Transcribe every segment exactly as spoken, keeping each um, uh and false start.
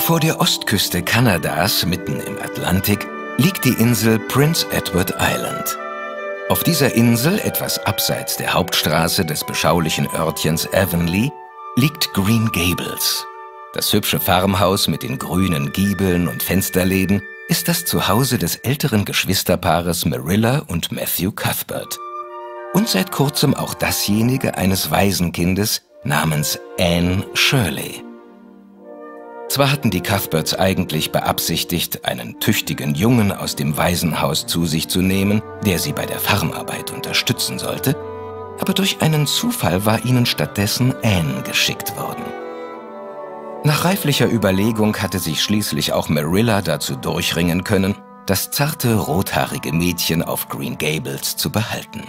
Vor der Ostküste Kanadas, mitten im Atlantik, liegt die Insel Prince Edward Island. Auf dieser Insel, etwas abseits der Hauptstraße des beschaulichen Örtchens Avonlea, liegt Green Gables. Das hübsche Farmhaus mit den grünen Giebeln und Fensterläden ist das Zuhause des älteren Geschwisterpaares Marilla und Matthew Cuthbert. Und seit kurzem auch dasjenige eines Waisenkindes namens Anne Shirley. Zwar hatten die Cuthberts eigentlich beabsichtigt, einen tüchtigen Jungen aus dem Waisenhaus zu sich zu nehmen, der sie bei der Farmarbeit unterstützen sollte, aber durch einen Zufall war ihnen stattdessen Anne geschickt worden. Nach reiflicher Überlegung hatte sich schließlich auch Marilla dazu durchringen können, das zarte, rothaarige Mädchen auf Green Gables zu behalten.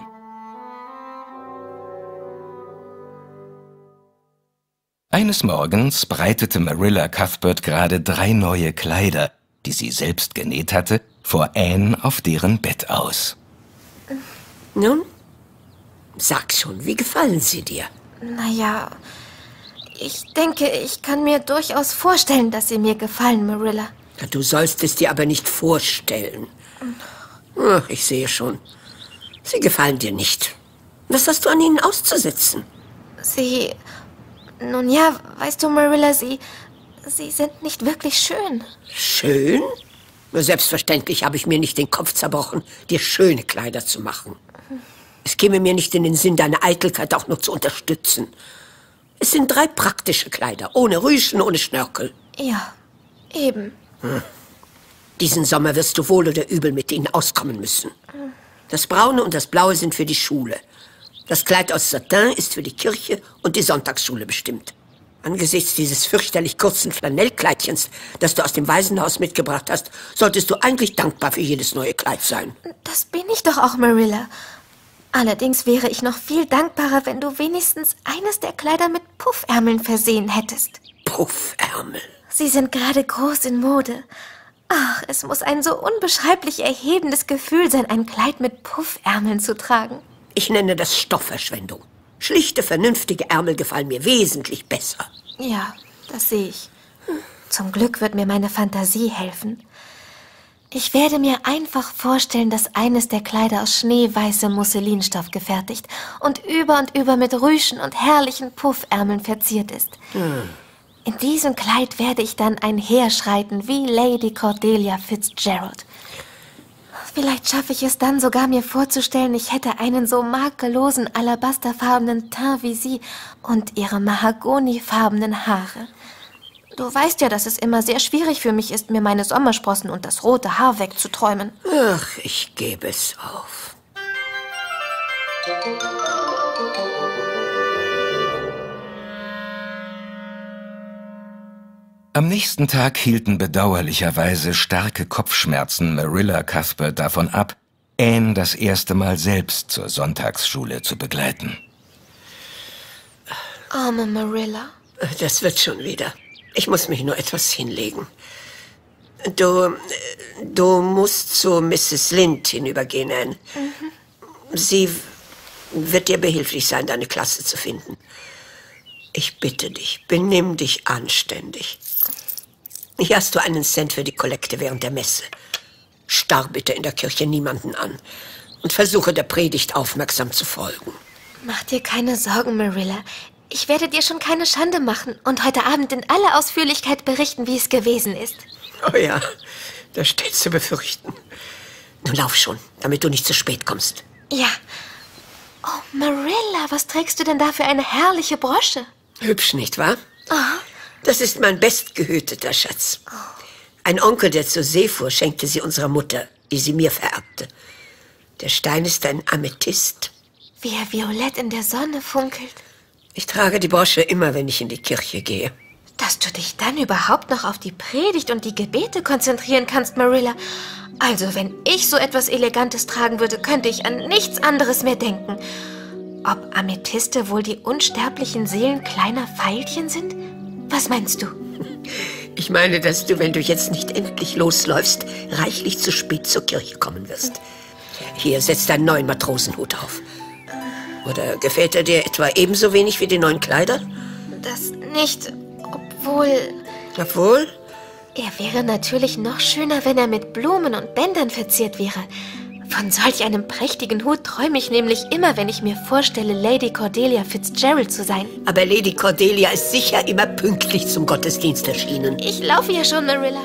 Eines Morgens breitete Marilla Cuthbert gerade drei neue Kleider, die sie selbst genäht hatte, vor Anne auf deren Bett aus. Nun, sag schon, wie gefallen sie dir? Naja, ich denke, ich kann mir durchaus vorstellen, dass sie mir gefallen, Marilla. Ja, du sollst es dir aber nicht vorstellen. Ach, ich sehe schon. Sie gefallen dir nicht. Was hast du an ihnen auszusetzen? Sie... Nun ja, weißt du, Marilla, sie... Sie sind nicht wirklich schön. Schön? Selbstverständlich habe ich mir nicht den Kopf zerbrochen, dir schöne Kleider zu machen. Es käme mir nicht in den Sinn, deine Eitelkeit auch nur zu unterstützen. Es sind drei praktische Kleider, ohne Rüschen, ohne Schnörkel. Ja, eben. Hm. Diesen Sommer wirst du wohl oder übel mit ihnen auskommen müssen. Das Braune und das Blaue sind für die Schule. Das Kleid aus Satin ist für die Kirche und die Sonntagsschule bestimmt. Angesichts dieses fürchterlich kurzen Flanellkleidchens, das du aus dem Waisenhaus mitgebracht hast, solltest du eigentlich dankbar für jedes neue Kleid sein. Das bin ich doch auch, Marilla. Allerdings wäre ich noch viel dankbarer, wenn du wenigstens eines der Kleider mit Puffärmeln versehen hättest. Puffärmel? Sie sind gerade groß in Mode. Ach, es muss ein so unbeschreiblich erhebendes Gefühl sein, ein Kleid mit Puffärmeln zu tragen. Ich nenne das Stoffverschwendung. Schlichte, vernünftige Ärmel gefallen mir wesentlich besser. Ja, das sehe ich. Zum Glück wird mir meine Fantasie helfen. Ich werde mir einfach vorstellen, dass eines der Kleider aus schneeweißem Musselinstoff gefertigt und über und über mit Rüschen und herrlichen Puffärmeln verziert ist. Hm. In diesem Kleid werde ich dann einherschreiten wie Lady Cordelia Fitzgerald. Vielleicht schaffe ich es dann sogar, mir vorzustellen, ich hätte einen so makellosen, alabasterfarbenen Teint wie sie und ihre mahagonifarbenen Haare. Du weißt ja, dass es immer sehr schwierig für mich ist, mir meine Sommersprossen und das rote Haar wegzuträumen. Ach, ich gebe es auf. Am nächsten Tag hielten bedauerlicherweise starke Kopfschmerzen Marilla Cuthbert davon ab, Anne das erste Mal selbst zur Sonntagsschule zu begleiten. Arme Marilla. Das wird schon wieder. Ich muss mich nur etwas hinlegen. Du, du musst zu Misses Lind hinübergehen, Anne. Mhm. Sie wird dir behilflich sein, deine Klasse zu finden. Ich bitte dich, benimm dich anständig. Hier hast du einen Cent für die Kollekte während der Messe. Starr bitte in der Kirche niemanden an und versuche der Predigt aufmerksam zu folgen. Mach dir keine Sorgen, Marilla. Ich werde dir schon keine Schande machen und heute Abend in aller Ausführlichkeit berichten, wie es gewesen ist. Oh ja, das steht zu befürchten. Nun lauf schon, damit du nicht zu spät kommst. Ja. Oh, Marilla, was trägst du denn da für eine herrliche Brosche? Hübsch, nicht wahr? Aha. Das ist mein bestgehüteter Schatz. Ein Onkel, der zur See fuhr, schenkte sie unserer Mutter, die sie mir vererbte. Der Stein ist ein Amethyst. Wie er violett in der Sonne funkelt. Ich trage die Brosche immer, wenn ich in die Kirche gehe. Dass du dich dann überhaupt noch auf die Predigt und die Gebete konzentrieren kannst, Marilla. Also, wenn ich so etwas Elegantes tragen würde, könnte ich an nichts anderes mehr denken. Ob Amethyste wohl die unsterblichen Seelen kleiner Veilchen sind? Was meinst du? Ich meine, dass du, wenn du jetzt nicht endlich losläufst, reichlich zu spät zur Kirche kommen wirst. Hier, setz deinen neuen Matrosenhut auf. Oder gefällt er dir etwa ebenso wenig wie die neuen Kleider? Das nicht, obwohl... Obwohl? Er wäre natürlich noch schöner, wenn er mit Blumen und Bändern verziert wäre. Von solch einem prächtigen Hut träume ich nämlich immer, wenn ich mir vorstelle, Lady Cordelia Fitzgerald zu sein. Aber Lady Cordelia ist sicher immer pünktlich zum Gottesdienst erschienen. Ich laufe ja schon, Marilla.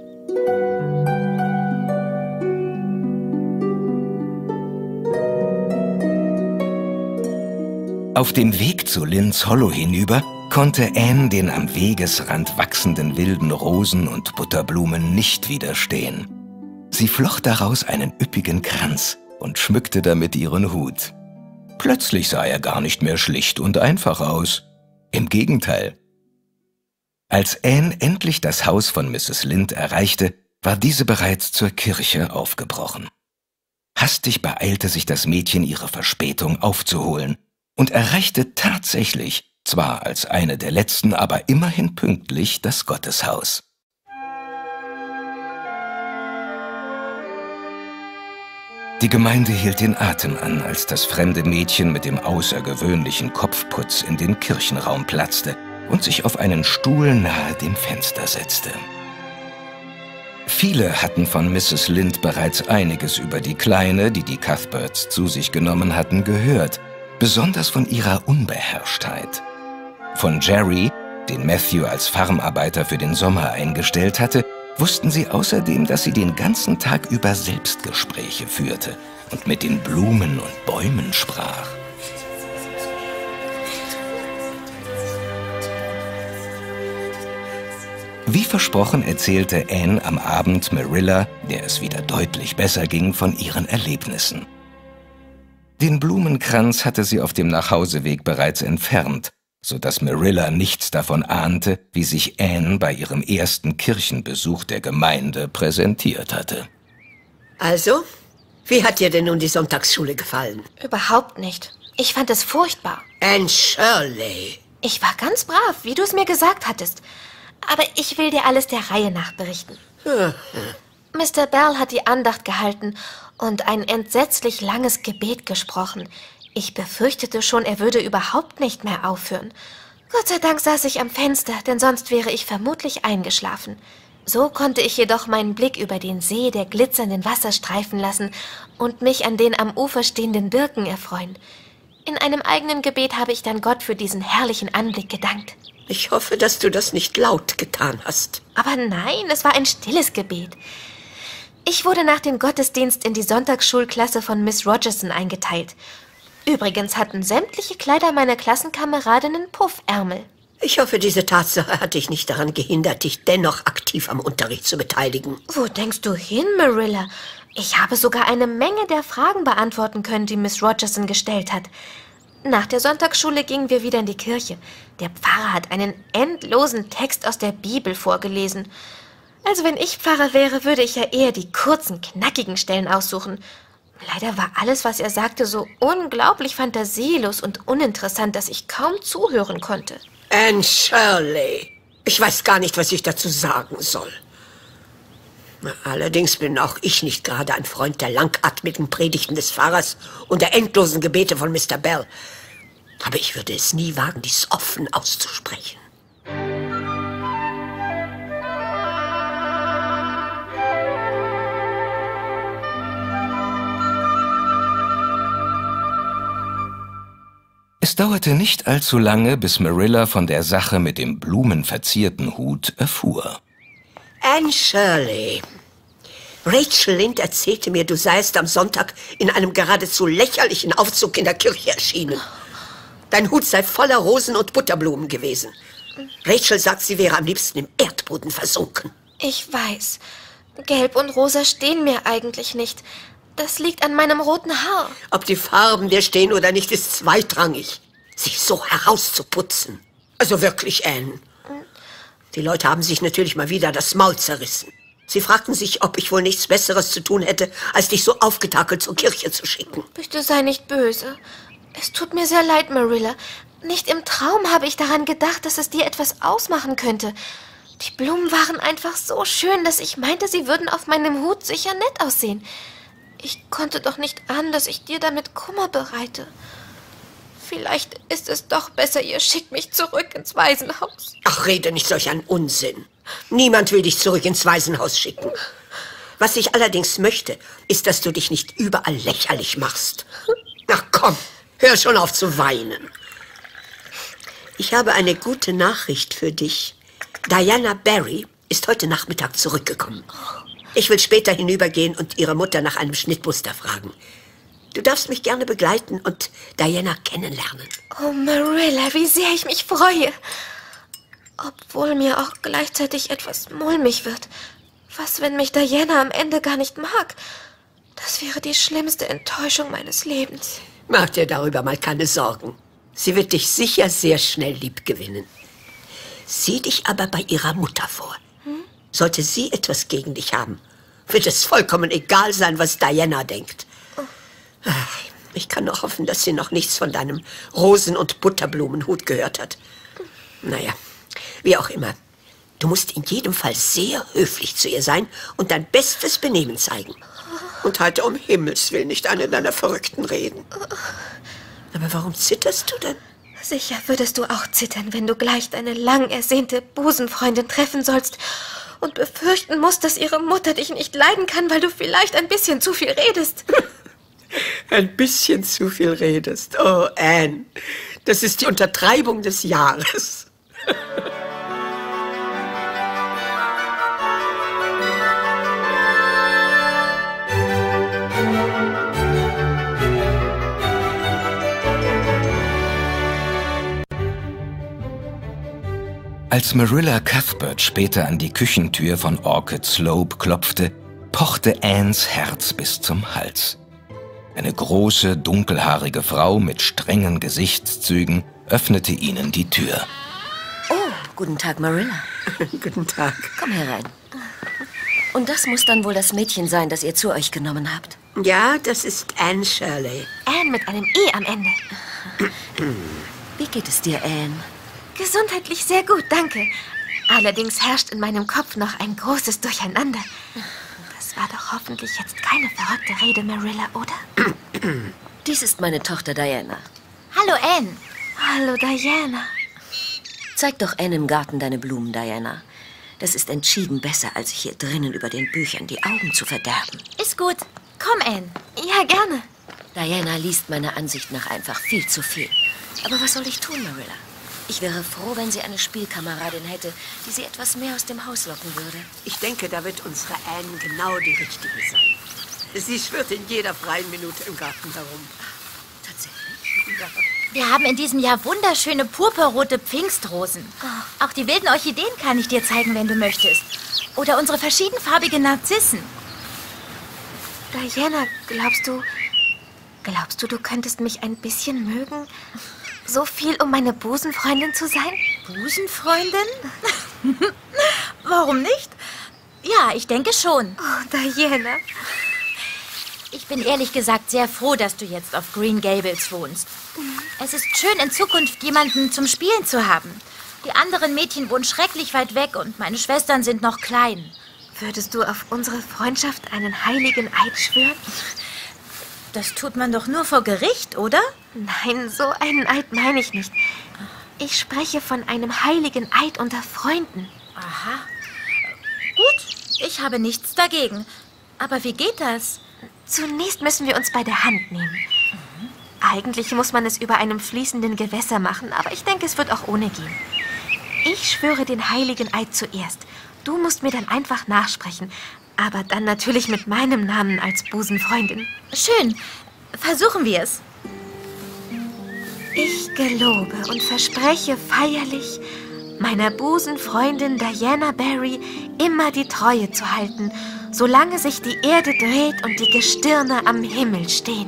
Auf dem Weg zu Lynns Hollow hinüber konnte Anne den am Wegesrand wachsenden wilden Rosen und Butterblumen nicht widerstehen. Sie flocht daraus einen üppigen Kranz und schmückte damit ihren Hut. Plötzlich sah er gar nicht mehr schlicht und einfach aus. Im Gegenteil. Als Anne endlich das Haus von Misses Lind erreichte, war diese bereits zur Kirche aufgebrochen. Hastig beeilte sich das Mädchen, ihre Verspätung aufzuholen und erreichte tatsächlich, zwar als eine der letzten, aber immerhin pünktlich, das Gotteshaus. Die Gemeinde hielt den Atem an, als das fremde Mädchen mit dem außergewöhnlichen Kopfputz in den Kirchenraum platzte und sich auf einen Stuhl nahe dem Fenster setzte. Viele hatten von Misses Lind bereits einiges über die Kleine, die die Cuthberts zu sich genommen hatten, gehört, besonders von ihrer Unbeherrschtheit. Von Jerry, den Matthew als Farmarbeiter für den Sommer eingestellt hatte, wussten sie außerdem, dass sie den ganzen Tag über Selbstgespräche führte und mit den Blumen und Bäumen sprach. Wie versprochen erzählte Anne am Abend Marilla, der es wieder deutlich besser ging, von ihren Erlebnissen. Den Blumenkranz hatte sie auf dem Nachhauseweg bereits entfernt, sodass Marilla nichts davon ahnte, wie sich Anne bei ihrem ersten Kirchenbesuch der Gemeinde präsentiert hatte. Also, wie hat dir denn nun die Sonntagsschule gefallen? Überhaupt nicht. Ich fand es furchtbar. Anne Shirley. Ich war ganz brav, wie du es mir gesagt hattest. Aber ich will dir alles der Reihe nach berichten. Hm. Mister Bell hat die Andacht gehalten und ein entsetzlich langes Gebet gesprochen. Ich befürchtete schon, er würde überhaupt nicht mehr aufhören. Gott sei Dank saß ich am Fenster, denn sonst wäre ich vermutlich eingeschlafen. So konnte ich jedoch meinen Blick über den See der glitzernden Wasser streifen lassen und mich an den am Ufer stehenden Birken erfreuen. In einem eigenen Gebet habe ich dann Gott für diesen herrlichen Anblick gedankt. Ich hoffe, dass du das nicht laut getan hast. Aber nein, es war ein stilles Gebet. Ich wurde nach dem Gottesdienst in die Sonntagsschulklasse von Miss Rogerson eingeteilt. Übrigens hatten sämtliche Kleider meiner Klassenkameradinnen Puffärmel. Ich hoffe, diese Tatsache hat dich nicht daran gehindert, dich dennoch aktiv am Unterricht zu beteiligen. Wo denkst du hin, Marilla? Ich habe sogar eine Menge der Fragen beantworten können, die Miss Rogerson gestellt hat. Nach der Sonntagsschule gingen wir wieder in die Kirche. Der Pfarrer hat einen endlosen Text aus der Bibel vorgelesen. Also wenn ich Pfarrer wäre, würde ich ja eher die kurzen, knackigen Stellen aussuchen. Leider war alles, was er sagte, so unglaublich fantasielos und uninteressant, dass ich kaum zuhören konnte. Anne Shirley, ich weiß gar nicht, was ich dazu sagen soll. Allerdings bin auch ich nicht gerade ein Freund der langatmigen Predigten des Pfarrers und der endlosen Gebete von Mister Bell. Aber ich würde es nie wagen, dies offen auszusprechen. Es dauerte nicht allzu lange, bis Marilla von der Sache mit dem blumenverzierten Hut erfuhr. Anne Shirley, Rachel Lynde erzählte mir, du seiest am Sonntag in einem geradezu lächerlichen Aufzug in der Kirche erschienen. Dein Hut sei voller Rosen und Butterblumen gewesen. Rachel sagt, sie wäre am liebsten im Erdboden versunken. Ich weiß. Gelb und Rosa stehen mir eigentlich nicht. Das liegt an meinem roten Haar. Ob die Farben dir stehen oder nicht, ist zweitrangig. Sich so herauszuputzen. Also wirklich, Anne. Die Leute haben sich natürlich mal wieder das Maul zerrissen. Sie fragten sich, ob ich wohl nichts Besseres zu tun hätte, als dich so aufgetakelt zur Kirche zu schicken. Bitte sei nicht böse. Es tut mir sehr leid, Marilla. Nicht im Traum habe ich daran gedacht, dass es dir etwas ausmachen könnte. Die Blumen waren einfach so schön, dass ich meinte, sie würden auf meinem Hut sicher nett aussehen. Ich konnte doch nicht ahnen, dass ich dir damit Kummer bereite. Vielleicht ist es doch besser, ihr schickt mich zurück ins Waisenhaus. Ach, rede nicht solch einen Unsinn. Niemand will dich zurück ins Waisenhaus schicken. Was ich allerdings möchte, ist, dass du dich nicht überall lächerlich machst. Ach komm, hör schon auf zu weinen. Ich habe eine gute Nachricht für dich. Diana Barry ist heute Nachmittag zurückgekommen. Ich will später hinübergehen und ihre Mutter nach einem Schnittmuster fragen. Du darfst mich gerne begleiten und Diana kennenlernen. Oh, Marilla, wie sehr ich mich freue. Obwohl mir auch gleichzeitig etwas mulmig wird. Was, wenn mich Diana am Ende gar nicht mag? Das wäre die schlimmste Enttäuschung meines Lebens. Mach dir darüber mal keine Sorgen. Sie wird dich sicher sehr schnell liebgewinnen. Sieh dich aber bei ihrer Mutter vor. Hm? Sollte sie etwas gegen dich haben, wird es vollkommen egal sein, was Diana denkt. Oh. Ich kann nur hoffen, dass sie noch nichts von deinem Rosen- und Butterblumenhut gehört hat. Naja, wie auch immer. Du musst in jedem Fall sehr höflich zu ihr sein und dein bestes Benehmen zeigen. Und halte um Himmels Willen nicht eine deiner verrückten Reden. Aber warum zitterst du denn? Sicher würdest du auch zittern, wenn du gleich deine lang ersehnte Busenfreundin treffen sollst und befürchten musst, dass ihre Mutter dich nicht leiden kann, weil du vielleicht ein bisschen zu viel redest. Ein bisschen zu viel redest. Oh, Anne, das ist die Untertreibung des Jahres. Als Marilla Cuthbert später an die Küchentür von Orchid Slope klopfte, pochte Annes Herz bis zum Hals. Eine große, dunkelhaarige Frau mit strengen Gesichtszügen öffnete ihnen die Tür. Oh, guten Tag, Marilla. Guten Tag. Komm herein. Und das muss dann wohl das Mädchen sein, das ihr zu euch genommen habt. Ja, das ist Anne Shirley. Anne mit einem E am Ende. Wie geht es dir, Anne? Gesundheitlich sehr gut, danke. Allerdings herrscht in meinem Kopf noch ein großes Durcheinander. Das war doch hoffentlich jetzt keine verrückte Rede, Marilla, oder? Dies ist meine Tochter Diana. Hallo, Anne. Hallo, Diana. Zeig doch Anne im Garten deine Blumen, Diana. Das ist entschieden besser, als sich hier drinnen über den Büchern die Augen zu verderben. Ist gut. Komm, Anne. Ja, gerne. Diana liest meiner Ansicht nach einfach viel zu viel. Aber was soll ich tun, Marilla? Ich wäre froh, wenn sie eine Spielkameradin hätte, die sie etwas mehr aus dem Haus locken würde. Ich denke, da wird unsere Anne genau die Richtige sein. Sie schwirrt in jeder freien Minute im Garten herum. Tatsächlich? Ja. Wir haben in diesem Jahr wunderschöne purpurrote Pfingstrosen. Auch die wilden Orchideen kann ich dir zeigen, wenn du möchtest. Oder unsere verschiedenfarbigen Narzissen. Diana, glaubst du, glaubst du, du könntest mich ein bisschen mögen? So viel, um meine Busenfreundin zu sein? Busenfreundin? Warum nicht? Ja, ich denke schon. Oh, Diana. Ich bin ehrlich gesagt sehr froh, dass du jetzt auf Green Gables wohnst. Es ist schön, in Zukunft jemanden zum Spielen zu haben. Die anderen Mädchen wohnen schrecklich weit weg und meine Schwestern sind noch klein. Würdest du auf unsere Freundschaft einen heiligen Eid schwören? Das tut man doch nur vor Gericht, oder? Nein, so einen Eid meine ich nicht. Ich spreche von einem heiligen Eid unter Freunden. Aha. Gut, ich habe nichts dagegen. Aber wie geht das? Zunächst müssen wir uns bei der Hand nehmen. Mhm. Eigentlich muss man es über einem fließenden Gewässer machen, aber ich denke, es wird auch ohne gehen. Ich schwöre den heiligen Eid zuerst. Du musst mir dann einfach nachsprechen. Aber dann natürlich mit meinem Namen als Busenfreundin. Schön. Versuchen wir es. Ich gelobe und verspreche feierlich, meiner Busenfreundin Diana Barry immer die Treue zu halten, solange sich die Erde dreht und die Gestirne am Himmel stehen.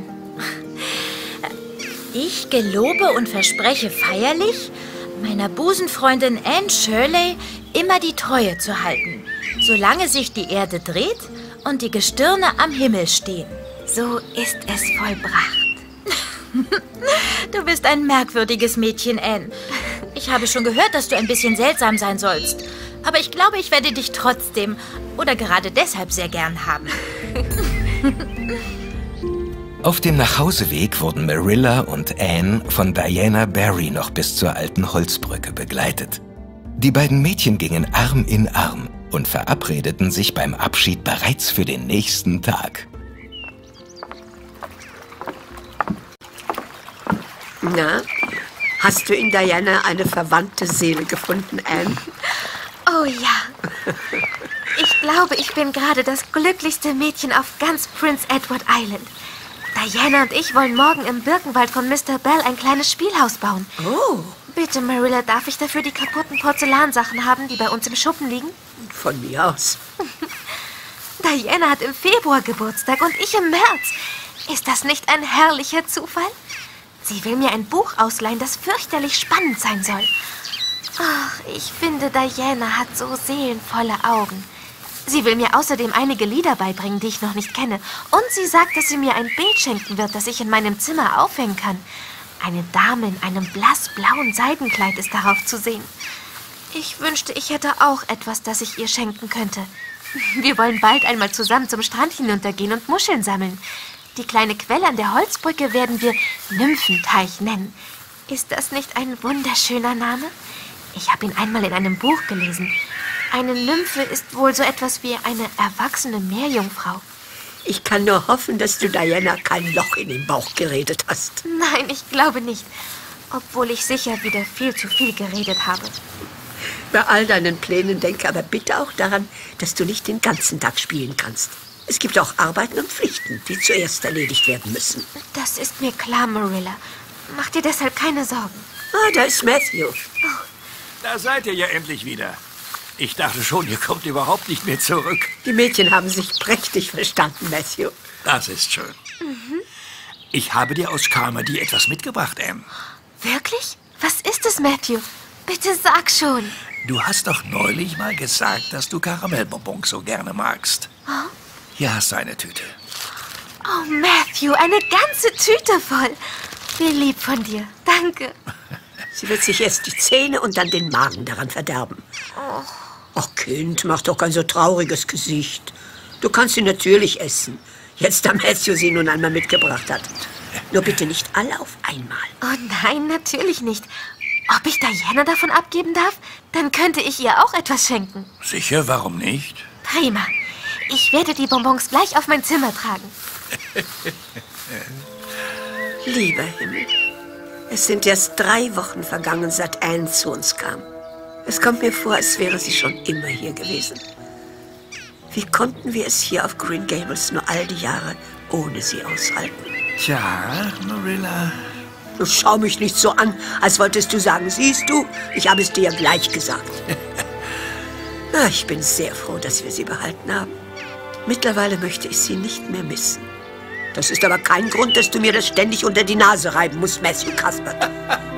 Ich gelobe und verspreche feierlich, meiner Busenfreundin Anne Shirley immer die Treue zu halten, solange sich die Erde dreht und die Gestirne am Himmel stehen. So ist es vollbracht. Du bist ein merkwürdiges Mädchen, Anne. Ich habe schon gehört, dass du ein bisschen seltsam sein sollst. Aber ich glaube, ich werde dich trotzdem oder gerade deshalb sehr gern haben. Auf dem Nachhauseweg wurden Marilla und Anne von Diana Barry noch bis zur alten Holzbrücke begleitet. Die beiden Mädchen gingen Arm in Arm und verabredeten sich beim Abschied bereits für den nächsten Tag. Na, hast du in Diana eine verwandte Seele gefunden, Anne? Oh ja. Ich glaube, ich bin gerade das glücklichste Mädchen auf ganz Prince Edward Island. Diana und ich wollen morgen im Birkenwald von Mister Bell ein kleines Spielhaus bauen. Oh. Bitte, Marilla, darf ich dafür die kaputten Porzellansachen haben, die bei uns im Schuppen liegen? Von mir aus. Diana hat im Februar Geburtstag und ich im März. Ist das nicht ein herrlicher Zufall? Sie will mir ein Buch ausleihen, das fürchterlich spannend sein soll. Ach, ich finde, Diana hat so seelenvolle Augen. Sie will mir außerdem einige Lieder beibringen, die ich noch nicht kenne. Und sie sagt, dass sie mir ein Bild schenken wird, das ich in meinem Zimmer aufhängen kann. Eine Dame in einem blassblauen Seidenkleid ist darauf zu sehen. Ich wünschte, ich hätte auch etwas, das ich ihr schenken könnte. Wir wollen bald einmal zusammen zum Strand hinuntergehen und Muscheln sammeln. Die kleine Quelle an der Holzbrücke werden wir Nymphenteich nennen. Ist das nicht ein wunderschöner Name? Ich habe ihn einmal in einem Buch gelesen. Eine Nymphe ist wohl so etwas wie eine erwachsene Meerjungfrau. Ich kann nur hoffen, dass du Diana kein Loch in den Bauch geredet hast. Nein, ich glaube nicht. Obwohl ich sicher wieder viel zu viel geredet habe. Bei all deinen Plänen denke aber bitte auch daran, dass du nicht den ganzen Tag spielen kannst. Es gibt auch Arbeiten und Pflichten, die zuerst erledigt werden müssen. Das ist mir klar, Marilla. Mach dir deshalb keine Sorgen. Ah, da ist Matthew. Oh. Da seid ihr ja endlich wieder. Ich dachte schon, ihr kommt überhaupt nicht mehr zurück. Die Mädchen haben sich prächtig verstanden, Matthew. Das ist schön. Mhm. Ich habe dir aus Carmody etwas mitgebracht, Anne. Wirklich? Was ist es, Matthew? Bitte sag schon. Du hast doch neulich mal gesagt, dass du Karamellbonbons so gerne magst. Oh? Hier hast du eine Tüte. Oh, Matthew, eine ganze Tüte voll. Wie lieb von dir. Danke. Sie wird sich erst die Zähne und dann den Magen daran verderben. Oh. Ach, Kind, mach doch kein so trauriges Gesicht. Du kannst sie natürlich essen. Jetzt, da Matthew sie nun einmal mitgebracht hat. Nur bitte nicht alle auf einmal. Oh nein, natürlich nicht. Ob ich Diana davon abgeben darf? Dann könnte ich ihr auch etwas schenken. Sicher, warum nicht? Prima. Ich werde die Bonbons gleich auf mein Zimmer tragen. Lieber Himmel, es sind erst drei Wochen vergangen, seit Anne zu uns kam. Es kommt mir vor, als wäre sie schon immer hier gewesen. Wie konnten wir es hier auf Green Gables nur all die Jahre ohne sie aushalten? Tja, Marilla. Du schau mich nicht so an, als wolltest du sagen, siehst du, ich habe es dir ja gleich gesagt. Na, ich bin sehr froh, dass wir sie behalten haben. Mittlerweile möchte ich sie nicht mehr missen. Das ist aber kein Grund, dass du mir das ständig unter die Nase reiben musst, Matthew Cuthbert.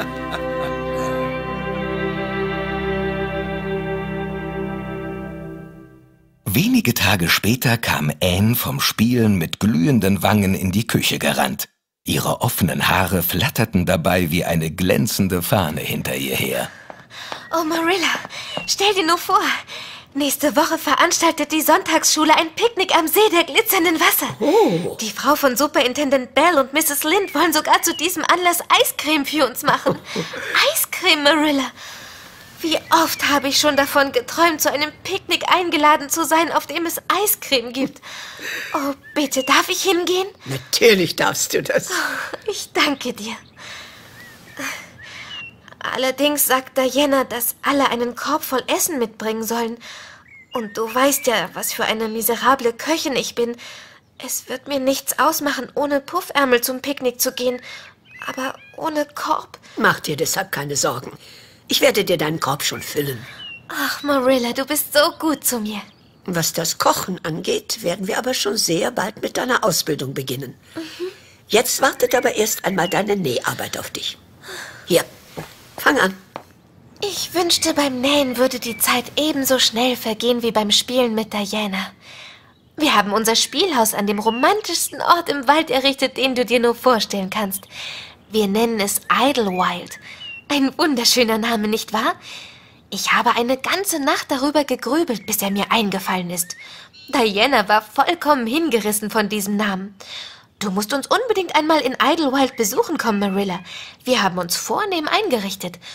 Wenige Tage später kam Anne vom Spielen mit glühenden Wangen in die Küche gerannt. Ihre offenen Haare flatterten dabei wie eine glänzende Fahne hinter ihr her. Oh, Marilla, stell dir nur vor, nächste Woche veranstaltet die Sonntagsschule ein Picknick am See der glitzernden Wasser. Oh. Die Frau von Superintendent Bell und Misses Lind wollen sogar zu diesem Anlass Eiscreme für uns machen. Eiscreme, Marilla. Wie oft habe ich schon davon geträumt, zu einem Picknick eingeladen zu sein, auf dem es Eiscreme gibt. Oh, bitte, darf ich hingehen? Natürlich darfst du das. Oh, ich danke dir. Allerdings sagt Diana, dass alle einen Korb voll Essen mitbringen sollen. Und du weißt ja, was für eine miserable Köchin ich bin. Es wird mir nichts ausmachen, ohne Puffärmel zum Picknick zu gehen. Aber ohne Korb. Mach dir deshalb keine Sorgen. Ich werde dir deinen Korb schon füllen. Ach, Marilla, du bist so gut zu mir. Was das Kochen angeht, werden wir aber schon sehr bald mit deiner Ausbildung beginnen. Mhm. Jetzt wartet aber erst einmal deine Näharbeit auf dich. Hier, fang an. Ich wünschte, beim Nähen würde die Zeit ebenso schnell vergehen wie beim Spielen mit Diana. Wir haben unser Spielhaus an dem romantischsten Ort im Wald errichtet, den du dir nur vorstellen kannst. Wir nennen es Idlewild. Ein wunderschöner Name, nicht wahr? Ich habe eine ganze Nacht darüber gegrübelt, bis er mir eingefallen ist. Diana war vollkommen hingerissen von diesem Namen. Du musst uns unbedingt einmal in Idlewild besuchen kommen, Marilla. Wir haben uns vornehm eingerichtet.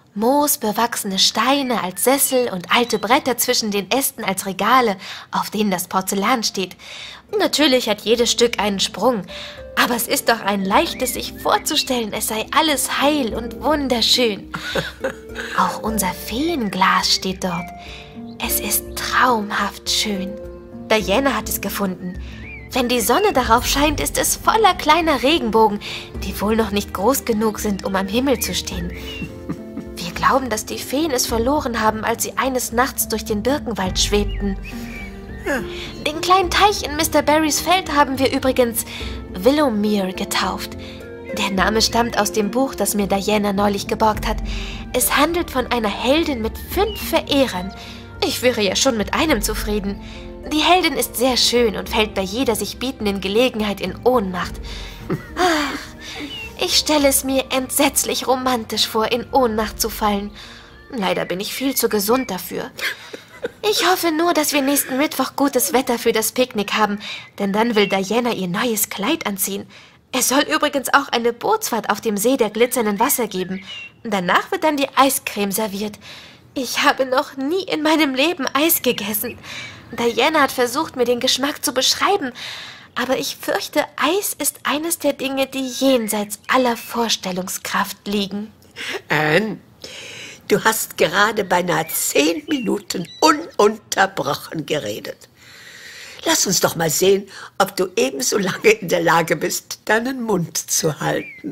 Moosbewachsene Steine als Sessel und alte Bretter zwischen den Ästen als Regale, auf denen das Porzellan steht. Natürlich hat jedes Stück einen Sprung, aber es ist doch ein leichtes, sich vorzustellen, es sei alles heil und wunderschön. Auch unser Feenglas steht dort. Es ist traumhaft schön. Diana hat es gefunden. Wenn die Sonne darauf scheint, ist es voller kleiner Regenbogen, die wohl noch nicht groß genug sind, um am Himmel zu stehen. Wir glauben, dass die Feen es verloren haben, als sie eines Nachts durch den Birkenwald schwebten. Den kleinen Teich in Mister Barrys Feld haben wir übrigens Willowmere getauft. Der Name stammt aus dem Buch, das mir Diana neulich geborgt hat. Es handelt von einer Heldin mit fünf Verehrern. Ich wäre ja schon mit einem zufrieden. Die Heldin ist sehr schön und fällt bei jeder sich bietenden Gelegenheit in Ohnmacht. Ach, ich stelle es mir entsetzlich romantisch vor, in Ohnmacht zu fallen. Leider bin ich viel zu gesund dafür. Ich hoffe nur, dass wir nächsten Mittwoch gutes Wetter für das Picknick haben, denn dann will Diana ihr neues Kleid anziehen. Es soll übrigens auch eine Bootsfahrt auf dem See der glitzernden Wasser geben. Danach wird dann die Eiscreme serviert. Ich habe noch nie in meinem Leben Eis gegessen. Diana hat versucht, mir den Geschmack zu beschreiben, aber ich fürchte, Eis ist eines der Dinge, die jenseits aller Vorstellungskraft liegen. Anne, du hast gerade beinahe zehn Minuten ununterbrochen geredet. Lass uns doch mal sehen, ob du ebenso lange in der Lage bist, deinen Mund zu halten.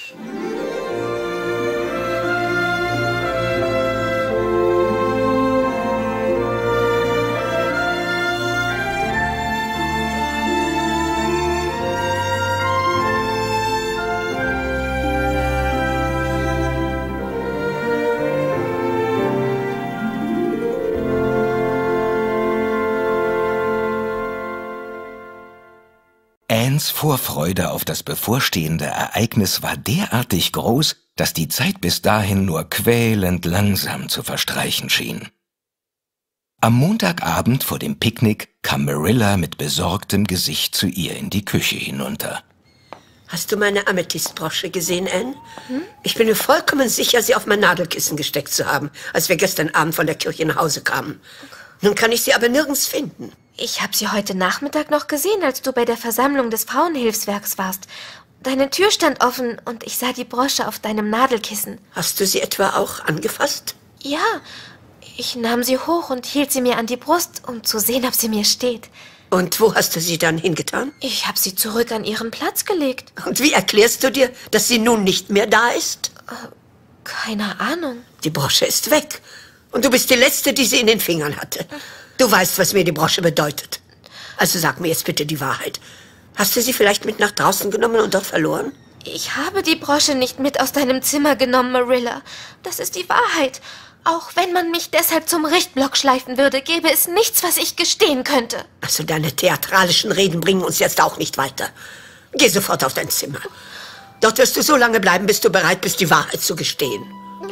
Annes Vorfreude auf das bevorstehende Ereignis war derartig groß, dass die Zeit bis dahin nur quälend langsam zu verstreichen schien. Am Montagabend vor dem Picknick kam Marilla mit besorgtem Gesicht zu ihr in die Küche hinunter. Hast du meine Amethystbrosche gesehen, Anne? Hm? Ich bin mir vollkommen sicher, sie auf mein Nadelkissen gesteckt zu haben, als wir gestern Abend von der Kirche nach Hause kamen. Nun kann ich sie aber nirgends finden. Ich habe sie heute Nachmittag noch gesehen, als du bei der Versammlung des Frauenhilfswerks warst. Deine Tür stand offen und ich sah die Brosche auf deinem Nadelkissen. Hast du sie etwa auch angefasst? Ja, ich nahm sie hoch und hielt sie mir an die Brust, um zu sehen, ob sie mir steht. Und wo hast du sie dann hingetan? Ich habe sie zurück an ihren Platz gelegt. Und wie erklärst du dir, dass sie nun nicht mehr da ist? Äh, keine Ahnung. Die Brosche ist weg. Und du bist die Letzte, die sie in den Fingern hatte. Du weißt, was mir die Brosche bedeutet. Also sag mir jetzt bitte die Wahrheit. Hast du sie vielleicht mit nach draußen genommen und dort verloren? Ich habe die Brosche nicht mit aus deinem Zimmer genommen, Marilla. Das ist die Wahrheit. Auch wenn man mich deshalb zum Richtblock schleifen würde, gäbe es nichts, was ich gestehen könnte. Also deine theatralischen Reden bringen uns jetzt auch nicht weiter. Geh sofort auf dein Zimmer. Dort wirst du so lange bleiben, bis du bereit bist, die Wahrheit zu gestehen.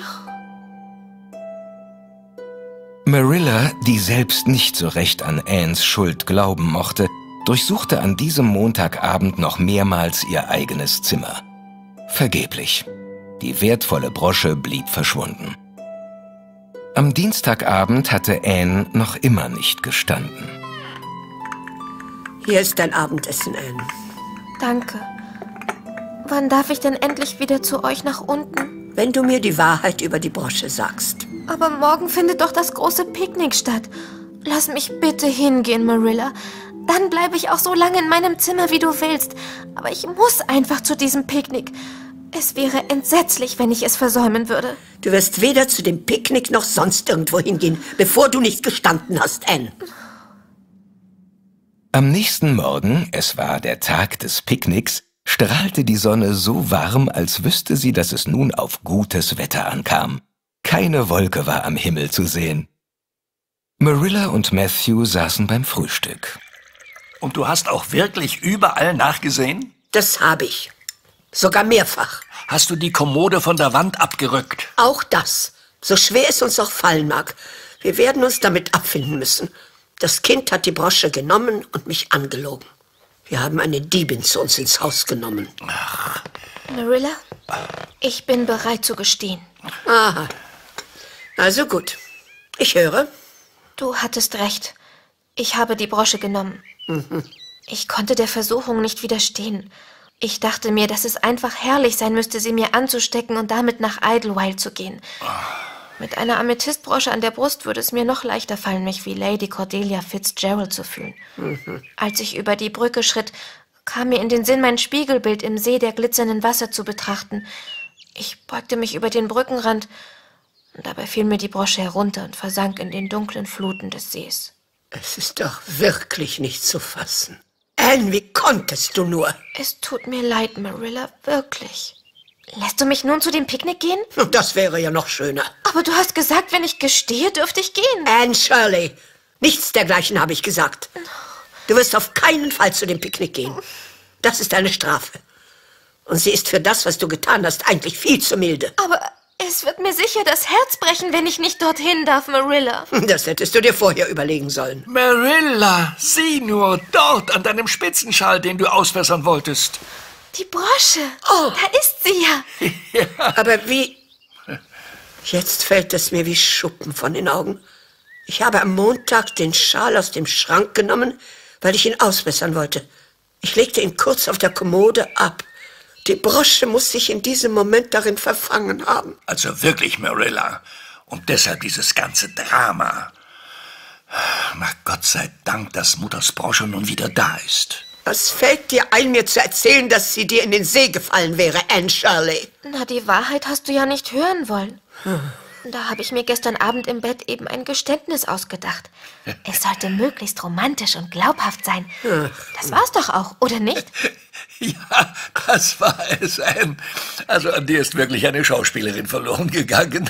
Marilla, die selbst nicht so recht an Annes Schuld glauben mochte, durchsuchte an diesem Montagabend noch mehrmals ihr eigenes Zimmer. Vergeblich. Die wertvolle Brosche blieb verschwunden. Am Dienstagabend hatte Anne noch immer nicht gestanden. Hier ist dein Abendessen, Anne. Danke. Wann darf ich denn endlich wieder zu euch nach unten? Wenn du mir die Wahrheit über die Brosche sagst. Aber morgen findet doch das große Picknick statt. Lass mich bitte hingehen, Marilla. Dann bleibe ich auch so lange in meinem Zimmer, wie du willst. Aber ich muss einfach zu diesem Picknick. Es wäre entsetzlich, wenn ich es versäumen würde. Du wirst weder zu dem Picknick noch sonst irgendwo hingehen, bevor du nicht gestanden hast, Anne. Am nächsten Morgen, es war der Tag des Picknicks, strahlte die Sonne so warm, als wüsste sie, dass es nun auf gutes Wetter ankam. Keine Wolke war am Himmel zu sehen. Marilla und Matthew saßen beim Frühstück. Und du hast auch wirklich überall nachgesehen? Das habe ich. Sogar mehrfach. Hast du die Kommode von der Wand abgerückt? Auch das. So schwer es uns auch fallen mag. Wir werden uns damit abfinden müssen. Das Kind hat die Brosche genommen und mich angelogen. Wir haben eine Diebin zu uns ins Haus genommen. Ach. Marilla, ich bin bereit zu gestehen. Aha, Also gut. Ich höre. Du hattest recht. Ich habe die Brosche genommen. Mhm. Ich konnte der Versuchung nicht widerstehen. Ich dachte mir, dass es einfach herrlich sein müsste, sie mir anzustecken und damit nach Idlewild zu gehen. Oh. Mit einer Amethystbrosche an der Brust würde es mir noch leichter fallen, mich wie Lady Cordelia Fitzgerald zu fühlen. Mhm. Als ich über die Brücke schritt, kam mir in den Sinn, mein Spiegelbild im See der glitzernden Wasser zu betrachten. Ich beugte mich über den Brückenrand und dabei fiel mir die Brosche herunter und versank in den dunklen Fluten des Sees. Es ist doch wirklich nicht zu fassen. Anne, wie konntest du nur? Es tut mir leid, Marilla, wirklich. Lässt du mich nun zu dem Picknick gehen? Das wäre ja noch schöner. Aber du hast gesagt, wenn ich gestehe, dürfte ich gehen. Anne Shirley, nichts dergleichen habe ich gesagt. Du wirst auf keinen Fall zu dem Picknick gehen. Das ist eine Strafe. Und sie ist für das, was du getan hast, eigentlich viel zu milde. Aber es wird mir sicher das Herz brechen, wenn ich nicht dorthin darf, Marilla. Das hättest du dir vorher überlegen sollen. Marilla, sieh nur, dort an deinem Spitzenschal, den du auswässern wolltest. Die Brosche. Oh, da ist sie ja. Ja. Aber wie... Jetzt fällt es mir wie Schuppen von den Augen. Ich habe am Montag den Schal aus dem Schrank genommen, weil ich ihn ausbessern wollte. Ich legte ihn kurz auf der Kommode ab. Die Brosche muss sich in diesem Moment darin verfangen haben. Also wirklich, Marilla. Und deshalb dieses ganze Drama. Na Gott sei Dank, dass Mutters Brosche nun wieder da ist. Was fällt dir ein, mir zu erzählen, dass sie dir in den See gefallen wäre, Anne Shirley? Na, die Wahrheit hast du ja nicht hören wollen. Hm. Da habe ich mir gestern Abend im Bett eben ein Geständnis ausgedacht. Es sollte möglichst romantisch und glaubhaft sein. Hm. Das war's doch auch, oder nicht? Ja, das war es, Anne. Also an dir ist wirklich eine Schauspielerin verloren gegangen.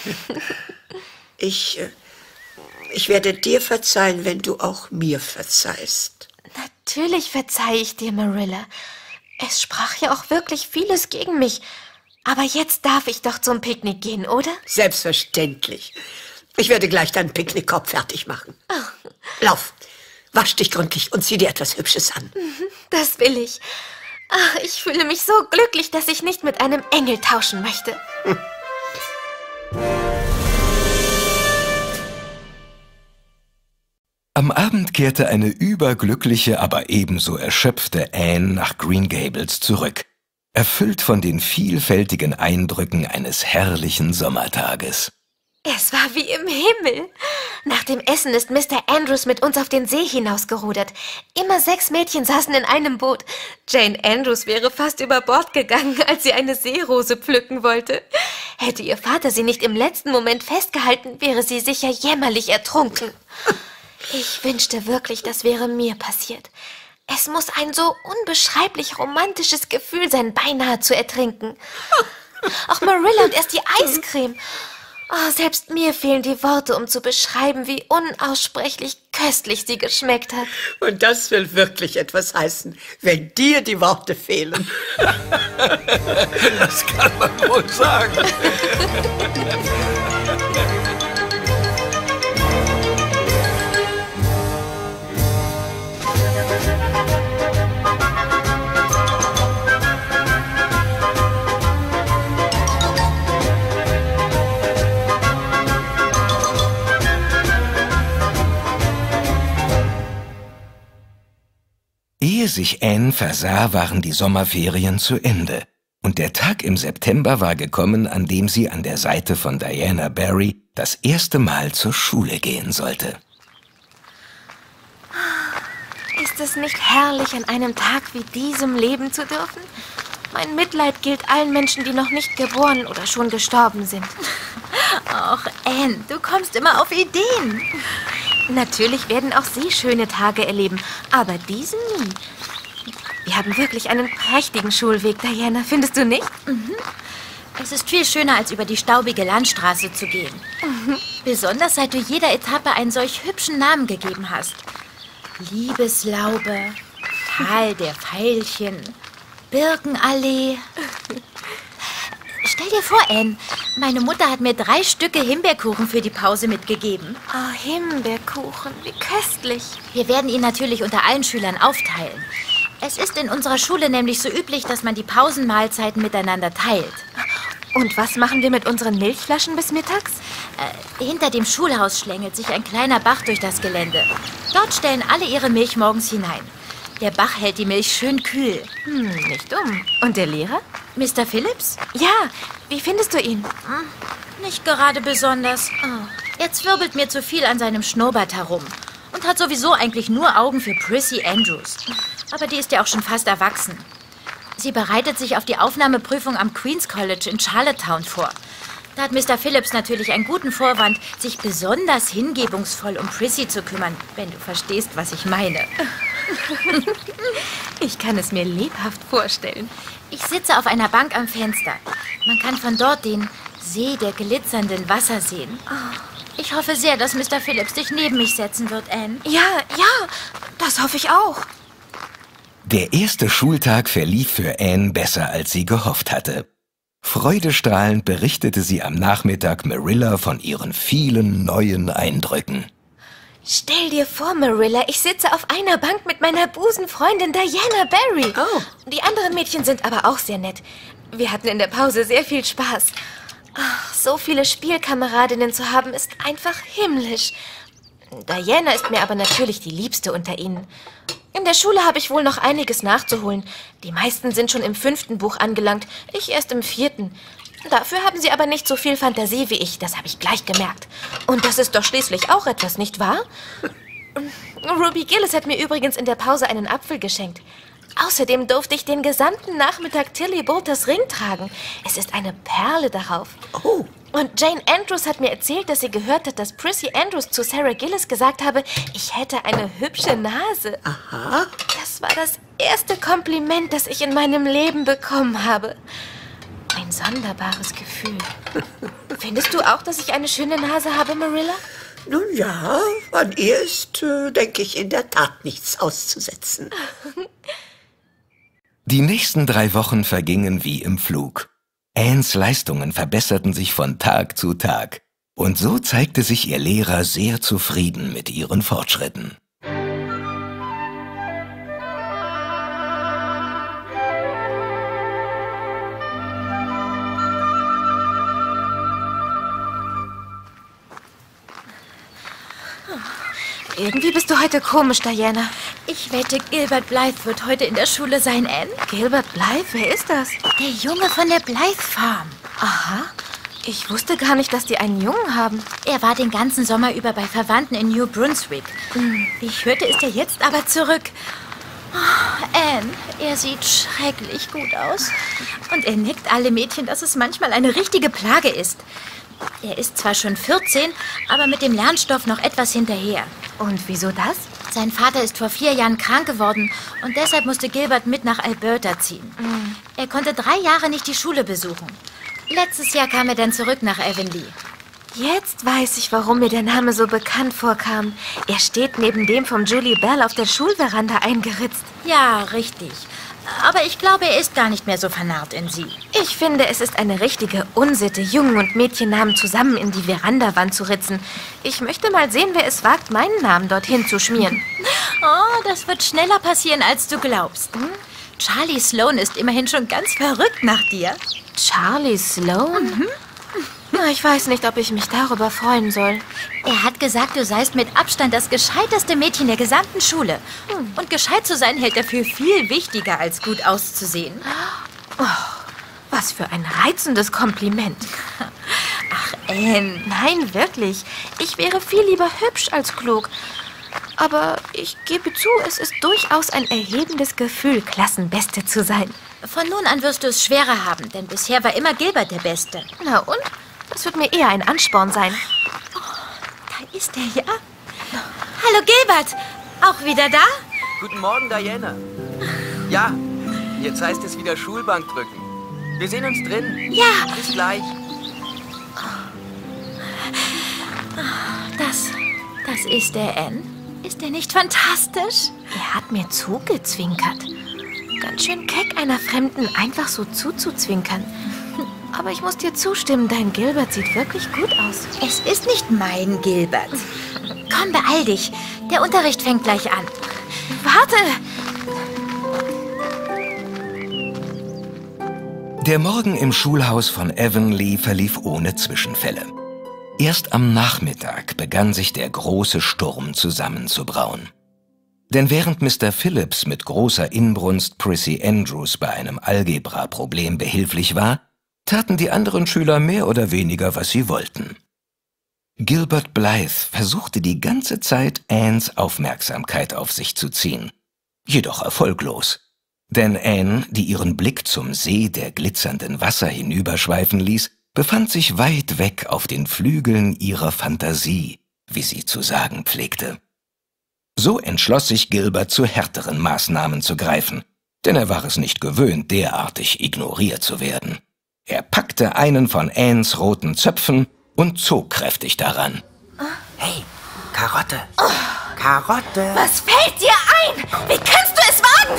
Ich, ich werde dir verzeihen, wenn du auch mir verzeihst. Natürlich verzeihe ich dir, Marilla. Es sprach ja auch wirklich vieles gegen mich. Aber jetzt darf ich doch zum Picknick gehen, oder? Selbstverständlich. Ich werde gleich deinen Picknickkorb fertig machen. Oh. Lauf, wasch dich gründlich und zieh dir etwas Hübsches an. Das will ich. Ach, ich fühle mich so glücklich, dass ich nicht mit einem Engel tauschen möchte. Hm. Am Abend kehrte eine überglückliche, aber ebenso erschöpfte Anne nach Green Gables zurück, erfüllt von den vielfältigen Eindrücken eines herrlichen Sommertages. Es war wie im Himmel. Nach dem Essen ist Mister Andrews mit uns auf den See hinausgerudert. Immer sechs Mädchen saßen in einem Boot. Jane Andrews wäre fast über Bord gegangen, als sie eine Seerose pflücken wollte. Hätte ihr Vater sie nicht im letzten Moment festgehalten, wäre sie sicher jämmerlich ertrunken. Ich wünschte wirklich, das wäre mir passiert. Es muss ein so unbeschreiblich romantisches Gefühl sein, beinahe zu ertrinken. Ach, Marilla, und erst die Eiscreme. Oh, selbst mir fehlen die Worte, um zu beschreiben, wie unaussprechlich köstlich sie geschmeckt hat. Und das will wirklich etwas heißen, wenn dir die Worte fehlen. Das kann man wohl sagen. Ehe sich Anne versah, waren die Sommerferien zu Ende. Und der Tag im September war gekommen, an dem sie an der Seite von Diana Barry das erste Mal zur Schule gehen sollte. Ist es nicht herrlich, an einem Tag wie diesem leben zu dürfen? Mein Mitleid gilt allen Menschen, die noch nicht geboren oder schon gestorben sind. Ach, Anne, du kommst immer auf Ideen. Natürlich werden auch Sie schöne Tage erleben, aber diesen nie. Wir haben wirklich einen prächtigen Schulweg, Diana, findest du nicht? Mhm. Es ist viel schöner, als über die staubige Landstraße zu gehen. Mhm. Besonders, seit du jeder Etappe einen solch hübschen Namen gegeben hast. Liebeslaube, Tal der Veilchen, Birkenallee. Stell dir vor, Anne, meine Mutter hat mir drei Stücke Himbeerkuchen für die Pause mitgegeben. Oh, Himbeerkuchen, wie köstlich. Wir werden ihn natürlich unter allen Schülern aufteilen. Es ist in unserer Schule nämlich so üblich, dass man die Pausenmahlzeiten miteinander teilt. Und was machen wir mit unseren Milchflaschen bis mittags? Äh, hinter dem Schulhaus schlängelt sich ein kleiner Bach durch das Gelände. Dort stellen alle ihre Milch morgens hinein. Der Bach hält die Milch schön kühl. Hm, nicht dumm. Und der Lehrer? Mister Phillips? Ja, wie findest du ihn? Hm, nicht gerade besonders. Oh. Er zwirbelt mir zu viel an seinem Schnurrbart herum. Und hat sowieso eigentlich nur Augen für Prissy Andrews. Aber die ist ja auch schon fast erwachsen. Sie bereitet sich auf die Aufnahmeprüfung am Queen's College in Charlottetown vor. Da hat Mister Phillips natürlich einen guten Vorwand, sich besonders hingebungsvoll um Prissy zu kümmern, wenn du verstehst, was ich meine. Ich kann es mir lebhaft vorstellen. Ich sitze auf einer Bank am Fenster. Man kann von dort den See der glitzernden Wasser sehen. Ich hoffe sehr, dass Mister Phillips dich neben mich setzen wird, Anne. Ja, ja, das hoffe ich auch. Der erste Schultag verlief für Anne besser, als sie gehofft hatte. Freudestrahlend berichtete sie am Nachmittag Marilla von ihren vielen neuen Eindrücken. Stell dir vor, Marilla, ich sitze auf einer Bank mit meiner Busenfreundin Diana Barry. Oh. Die anderen Mädchen sind aber auch sehr nett. Wir hatten in der Pause sehr viel Spaß. Ach, so viele Spielkameradinnen zu haben, ist einfach himmlisch. Diana ist mir aber natürlich die Liebste unter ihnen. In der Schule habe ich wohl noch einiges nachzuholen. Die meisten sind schon im fünften Buch angelangt, ich erst im vierten. Dafür haben sie aber nicht so viel Fantasie wie ich, das habe ich gleich gemerkt. Und das ist doch schließlich auch etwas, nicht wahr? Ruby Gillis hat mir übrigens in der Pause einen Apfel geschenkt. Außerdem durfte ich den gesamten Nachmittag Tilly Boulters Ring tragen. Es ist eine Perle darauf. Oh. Und Jane Andrews hat mir erzählt, dass sie gehört hat, dass Prissy Andrews zu Sarah Gillis gesagt habe, ich hätte eine hübsche Nase. Aha. Das war das erste Kompliment, das ich in meinem Leben bekommen habe. Ein sonderbares Gefühl. Findest du auch, dass ich eine schöne Nase habe, Marilla? Nun ja, an ihr ist, äh, denke ich, in der Tat nichts auszusetzen. Die nächsten drei Wochen vergingen wie im Flug. Annes Leistungen verbesserten sich von Tag zu Tag. Und so zeigte sich ihr Lehrer sehr zufrieden mit ihren Fortschritten. Irgendwie bist du heute komisch, Diana. Ich wette, Gilbert Blythe wird heute in der Schule sein, Anne. Gilbert Blythe? Wer ist das? Der Junge von der Blythe Farm. Aha. Ich wusste gar nicht, dass die einen Jungen haben. Er war den ganzen Sommer über bei Verwandten in New Brunswick. Mhm. Wie ich hörte, ist er jetzt aber zurück. Oh, Anne, er sieht schrecklich gut aus. Und er neckt alle Mädchen, dass es manchmal eine richtige Plage ist. Er ist zwar schon vierzehn, aber mit dem Lernstoff noch etwas hinterher. Und wieso das? Sein Vater ist vor vier Jahren krank geworden und deshalb musste Gilbert mit nach Alberta ziehen. Mhm. Er konnte drei Jahre nicht die Schule besuchen. Letztes Jahr kam er dann zurück nach Avonlea. Jetzt weiß ich, warum mir der Name so bekannt vorkam. Er steht neben dem vom Julie Bell auf der Schulveranda eingeritzt. Ja, richtig. Aber ich glaube, er ist gar nicht mehr so vernarrt in sie. Ich finde, es ist eine richtige Unsitte, Jungen- und Mädchennamen zusammen in die Verandawand zu ritzen. Ich möchte mal sehen, wer es wagt, meinen Namen dorthin zu schmieren. Oh, das wird schneller passieren, als du glaubst. Hm? Charlie Sloane ist immerhin schon ganz verrückt nach dir. Charlie Sloane? Mhm. Na, ich weiß nicht, ob ich mich darüber freuen soll. Er hat gesagt, du seist mit Abstand das gescheiteste Mädchen der gesamten Schule. Hm. Und gescheit zu sein hält er für viel wichtiger, als gut auszusehen. Oh, was für ein reizendes Kompliment. Ach, Anne. Nein, wirklich. Ich wäre viel lieber hübsch als klug. Aber ich gebe zu, es ist durchaus ein erhebendes Gefühl, Klassenbeste zu sein. Von nun an wirst du es schwerer haben, denn bisher war immer Gilbert der Beste. Na und? Das wird mir eher ein Ansporn sein. Oh, da ist er ja. Hallo Gilbert, auch wieder da? Guten Morgen, Diana. Ja, jetzt heißt es wieder Schulbank drücken. Wir sehen uns drin. Ja. Bis gleich. Das, das ist er, Anne. Ist er nicht fantastisch? Er hat mir zugezwinkert. Ganz schön keck, einer Fremden einfach so zuzuzwinkern. Aber ich muss dir zustimmen, dein Gilbert sieht wirklich gut aus. Es ist nicht mein Gilbert. Komm, beeil dich. Der Unterricht fängt gleich an. Warte! Der Morgen im Schulhaus von Avonlea verlief ohne Zwischenfälle. Erst am Nachmittag begann sich der große Sturm zusammenzubrauen. Denn während Mister Phillips mit großer Inbrunst Prissy Andrews bei einem Algebra-Problem behilflich war, taten die anderen Schüler mehr oder weniger, was sie wollten. Gilbert Blythe versuchte die ganze Zeit, Annes Aufmerksamkeit auf sich zu ziehen. Jedoch erfolglos. Denn Anne, die ihren Blick zum See der glitzernden Wasser hinüberschweifen ließ, befand sich weit weg auf den Flügeln ihrer Fantasie, wie sie zu sagen pflegte. So entschloss sich Gilbert, zu härteren Maßnahmen zu greifen, denn er war es nicht gewöhnt, derartig ignoriert zu werden. Er packte einen von Annes roten Zöpfen und zog kräftig daran. Hey, Karotte. Karotte. Was fällt dir ein? Wie kannst du es wagen?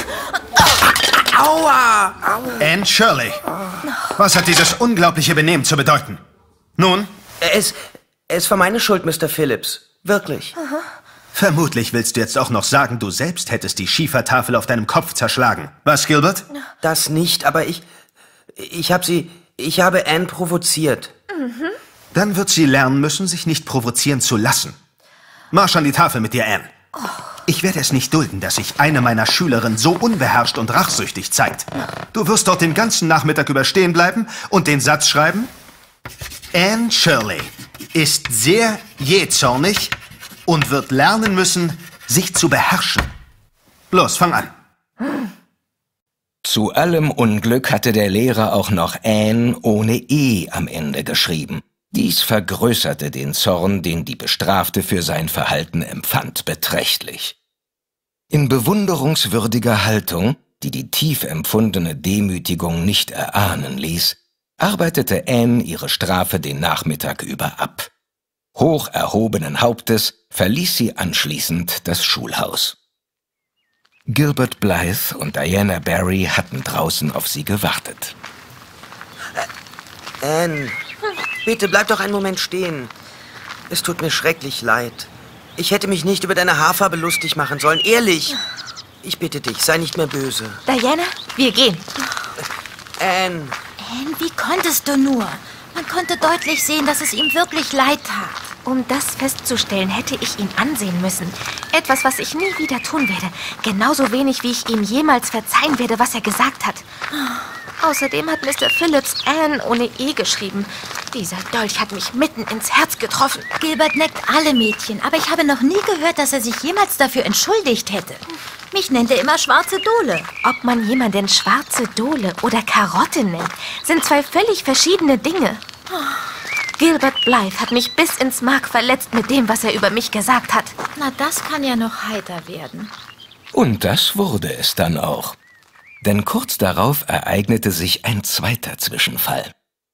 Aua! Aua. Anne Shirley, was hat dieses unglaubliche Benehmen zu bedeuten? Nun? Es, es war meine Schuld, Mister Phillips. Wirklich. Aha. Vermutlich willst du jetzt auch noch sagen, du selbst hättest die Schiefertafel auf deinem Kopf zerschlagen. Was, Gilbert? Das nicht, aber ich... Ich habe sie... Ich habe Anne provoziert. Mhm. Dann wird sie lernen müssen, sich nicht provozieren zu lassen. Marsch an die Tafel mit dir, Anne. Oh. Ich werde es nicht dulden, dass sich eine meiner Schülerinnen so unbeherrscht und rachsüchtig zeigt. Du wirst dort den ganzen Nachmittag über stehen bleiben und den Satz schreiben: Anne Shirley ist sehr jähzornig und wird lernen müssen, sich zu beherrschen. Los, fang an. Zu allem Unglück hatte der Lehrer auch noch Anne ohne E am Ende geschrieben. Dies vergrößerte den Zorn, den die Bestrafte für sein Verhalten empfand, beträchtlich. In bewunderungswürdiger Haltung, die die tief empfundene Demütigung nicht erahnen ließ, arbeitete Anne ihre Strafe den Nachmittag über ab. Hoch erhobenen Hauptes verließ sie anschließend das Schulhaus. Gilbert Blythe und Diana Barry hatten draußen auf sie gewartet. Äh, Anne, bitte bleib doch einen Moment stehen. Es tut mir schrecklich leid. Ich hätte mich nicht über deine Haarfarbe lustig machen sollen. Ehrlich. Ich bitte dich, sei nicht mehr böse. Diana, wir gehen. Anne. Anne, wie konntest du nur? Man konnte deutlich sehen, dass es ihm wirklich leid tat. Um das festzustellen, hätte ich ihn ansehen müssen. Etwas, was ich nie wieder tun werde. Genauso wenig, wie ich ihm jemals verzeihen werde, was er gesagt hat. Außerdem hat Mister Phillips Anne ohne E geschrieben. Dieser Dolch hat mich mitten ins Herz getroffen. Gilbert neckt alle Mädchen, aber ich habe noch nie gehört, dass er sich jemals dafür entschuldigt hätte. Mich nennt er immer schwarze Dole. Ob man jemanden schwarze Dole oder Karotte nennt, sind zwei völlig verschiedene Dinge. Gilbert Blythe hat mich bis ins Mark verletzt mit dem, was er über mich gesagt hat. Na, das kann ja noch heiter werden. Und das wurde es dann auch. Denn kurz darauf ereignete sich ein zweiter Zwischenfall.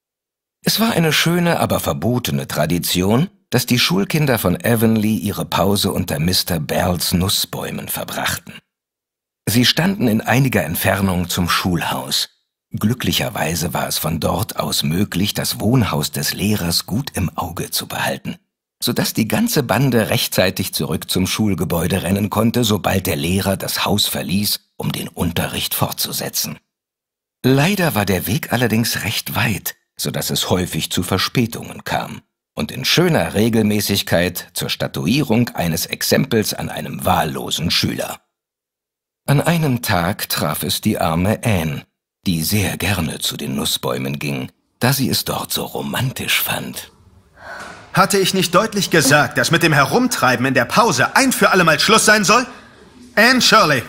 Es war eine schöne, aber verbotene Tradition, dass die Schulkinder von Avonlea ihre Pause unter Mister Bells Nussbäumen verbrachten. Sie standen in einiger Entfernung zum Schulhaus. Glücklicherweise war es von dort aus möglich, das Wohnhaus des Lehrers gut im Auge zu behalten, sodass die ganze Bande rechtzeitig zurück zum Schulgebäude rennen konnte, sobald der Lehrer das Haus verließ, um den Unterricht fortzusetzen. Leider war der Weg allerdings recht weit, sodass es häufig zu Verspätungen kam und in schöner Regelmäßigkeit zur Statuierung eines Exempels an einem wahllosen Schüler. An einem Tag traf es die arme Anne, die sehr gerne zu den Nussbäumen ging, da sie es dort so romantisch fand. Hatte ich nicht deutlich gesagt, dass mit dem Herumtreiben in der Pause ein für alle Mal Schluss sein soll? Anne Shirley!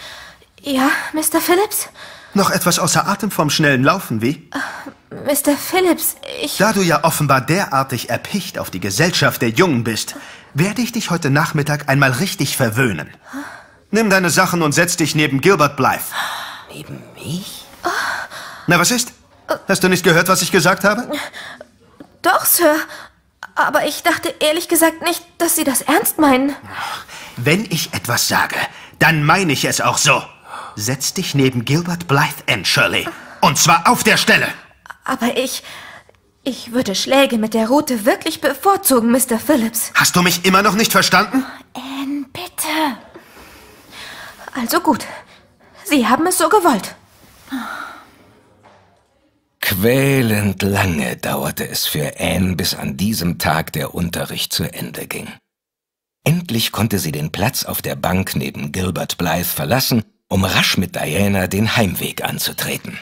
Ja, Mister Phillips? Noch etwas außer Atem vom schnellen Laufen, wie? Uh, Mister Phillips, ich... Da du ja offenbar derartig erpicht auf die Gesellschaft der Jungen bist, werde ich dich heute Nachmittag einmal richtig verwöhnen. Huh? Nimm deine Sachen und setz dich neben Gilbert Blythe. Neben mich? Oh. Na, was ist? Hast du nicht gehört, was ich gesagt habe? Doch, Sir. Aber ich dachte ehrlich gesagt nicht, dass Sie das ernst meinen. Wenn ich etwas sage, dann meine ich es auch so. Setz dich neben Gilbert Blythe, Anne Shirley. Und zwar auf der Stelle. Aber ich... Ich würde Schläge mit der Rute wirklich bevorzugen, Mister Phillips. Hast du mich immer noch nicht verstanden? Anne, bitte. Also gut. Sie haben es so gewollt. Quälend lange dauerte es für Anne, bis an diesem Tag der Unterricht zu Ende ging. Endlich konnte sie den Platz auf der Bank neben Gilbert Blythe verlassen, um rasch mit Diana den Heimweg anzutreten.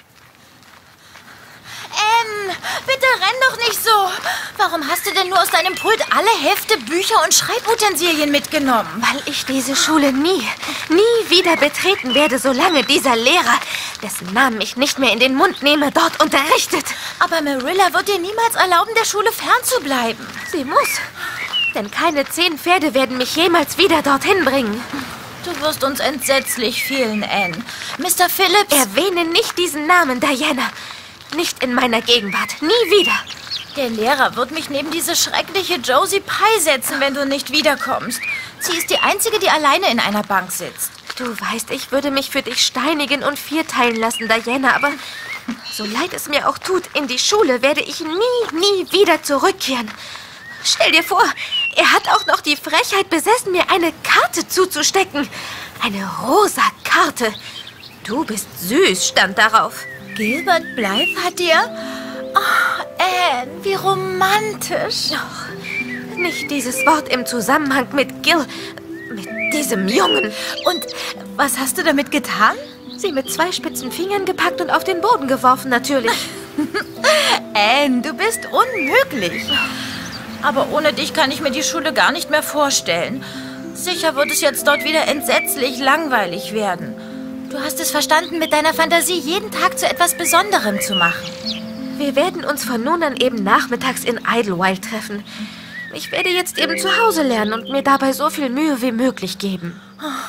Anne, bitte renn doch nicht so. Warum hast du denn nur aus deinem Pult alle Hefte, Bücher und Schreibutensilien mitgenommen? Weil ich diese Schule nie, nie wieder betreten werde, solange dieser Lehrer, dessen Namen ich nicht mehr in den Mund nehme, dort unterrichtet. Aber Marilla wird dir niemals erlauben, der Schule fernzubleiben. Sie muss. Denn keine zehn Pferde werden mich jemals wieder dorthin bringen. Du wirst uns entsetzlich fehlen, Anne. Mister Phillips... Erwähne nicht diesen Namen, Diana. Nicht in meiner Gegenwart. Nie wieder. Der Lehrer wird mich neben diese schreckliche Josie Pye setzen, wenn du nicht wiederkommst. Sie ist die Einzige, die alleine in einer Bank sitzt. Du weißt, ich würde mich für dich steinigen und vierteilen lassen, Diana, aber so leid es mir auch tut, in die Schule werde ich nie, nie wieder zurückkehren. Stell dir vor, er hat auch noch die Frechheit besessen, mir eine Karte zuzustecken. Eine rosa Karte. Du bist süß, stand darauf. Gilbert Blythe hat dir... Oh, Anne, wie romantisch. Oh, nicht dieses Wort im Zusammenhang mit Gil... mit diesem Jungen. Und was hast du damit getan? Sie mit zwei spitzen Fingern gepackt und auf den Boden geworfen, natürlich. Anne, du bist unmöglich. Aber ohne dich kann ich mir die Schule gar nicht mehr vorstellen. Sicher wird es jetzt dort wieder entsetzlich langweilig werden. Du hast es verstanden, mit deiner Fantasie jeden Tag zu etwas Besonderem zu machen. Wir werden uns von nun an eben nachmittags in Idlewild treffen. Ich werde jetzt eben zu Hause lernen und mir dabei so viel Mühe wie möglich geben.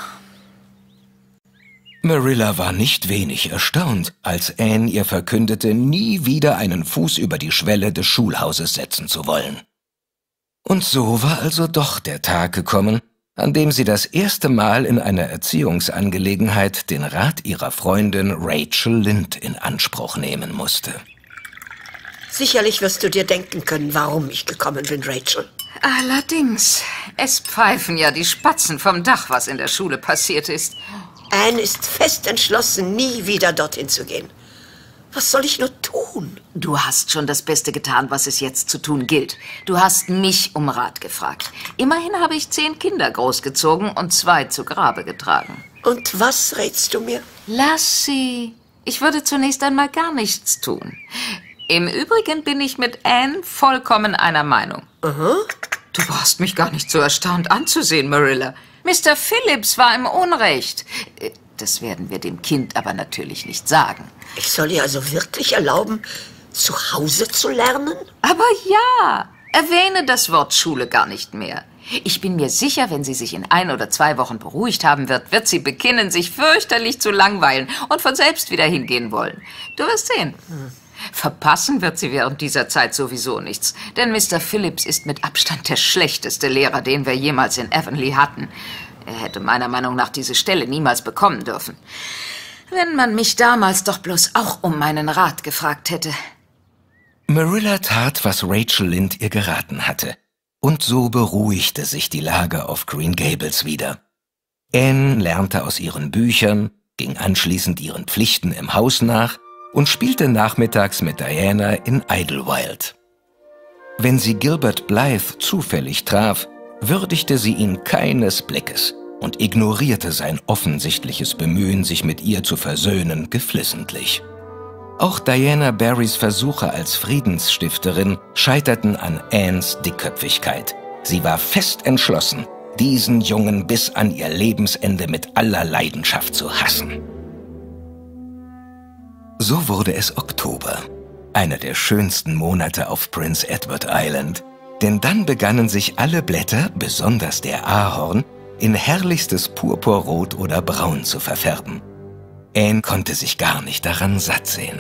Marilla war nicht wenig erstaunt, als Anne ihr verkündete, nie wieder einen Fuß über die Schwelle des Schulhauses setzen zu wollen. Und so war also doch der Tag gekommen, an dem sie das erste Mal in einer Erziehungsangelegenheit den Rat ihrer Freundin Rachel Lynde in Anspruch nehmen musste. Sicherlich wirst du dir denken können, warum ich gekommen bin, Rachel. Allerdings, es pfeifen ja die Spatzen vom Dach, was in der Schule passiert ist. Anne ist fest entschlossen, nie wieder dorthin zu gehen. Was soll ich nur tun? Du hast schon das Beste getan, was es jetzt zu tun gilt. Du hast mich um Rat gefragt. Immerhin habe ich zehn Kinder großgezogen und zwei zu Grabe getragen. Und was rätst du mir? Lass sie. Ich würde zunächst einmal gar nichts tun. Im Übrigen bin ich mit Anne vollkommen einer Meinung. Aha. Du brauchst mich gar nicht so erstaunt anzusehen, Marilla. Mister Phillips war im Unrecht. Das werden wir dem Kind aber natürlich nicht sagen. Ich soll ihr also wirklich erlauben, zu Hause zu lernen? Aber ja, erwähne das Wort Schule gar nicht mehr. Ich bin mir sicher, wenn sie sich in ein oder zwei Wochen beruhigt haben wird, wird sie beginnen, sich fürchterlich zu langweilen und von selbst wieder hingehen wollen. Du wirst sehen. Hm. Verpassen wird sie während dieser Zeit sowieso nichts, denn Mister Phillips ist mit Abstand der schlechteste Lehrer, den wir jemals in Avonlea hatten. Er hätte meiner Meinung nach diese Stelle niemals bekommen dürfen. Wenn man mich damals doch bloß auch um meinen Rat gefragt hätte. Marilla tat, was Rachel Lynde ihr geraten hatte. Und so beruhigte sich die Lage auf Green Gables wieder. Anne lernte aus ihren Büchern, ging anschließend ihren Pflichten im Haus nach und spielte nachmittags mit Diana in Idlewild. Wenn sie Gilbert Blythe zufällig traf, würdigte sie ihn keines Blickes und ignorierte sein offensichtliches Bemühen, sich mit ihr zu versöhnen, geflissentlich. Auch Diana Barrys Versuche als Friedensstifterin scheiterten an Annes Dickköpfigkeit. Sie war fest entschlossen, diesen Jungen bis an ihr Lebensende mit aller Leidenschaft zu hassen. So wurde es Oktober, einer der schönsten Monate auf Prince Edward Island, denn dann begannen sich alle Blätter, besonders der Ahorn, in herrlichstes Purpurrot oder Braun zu verfärben. Anne konnte sich gar nicht daran satt sehen.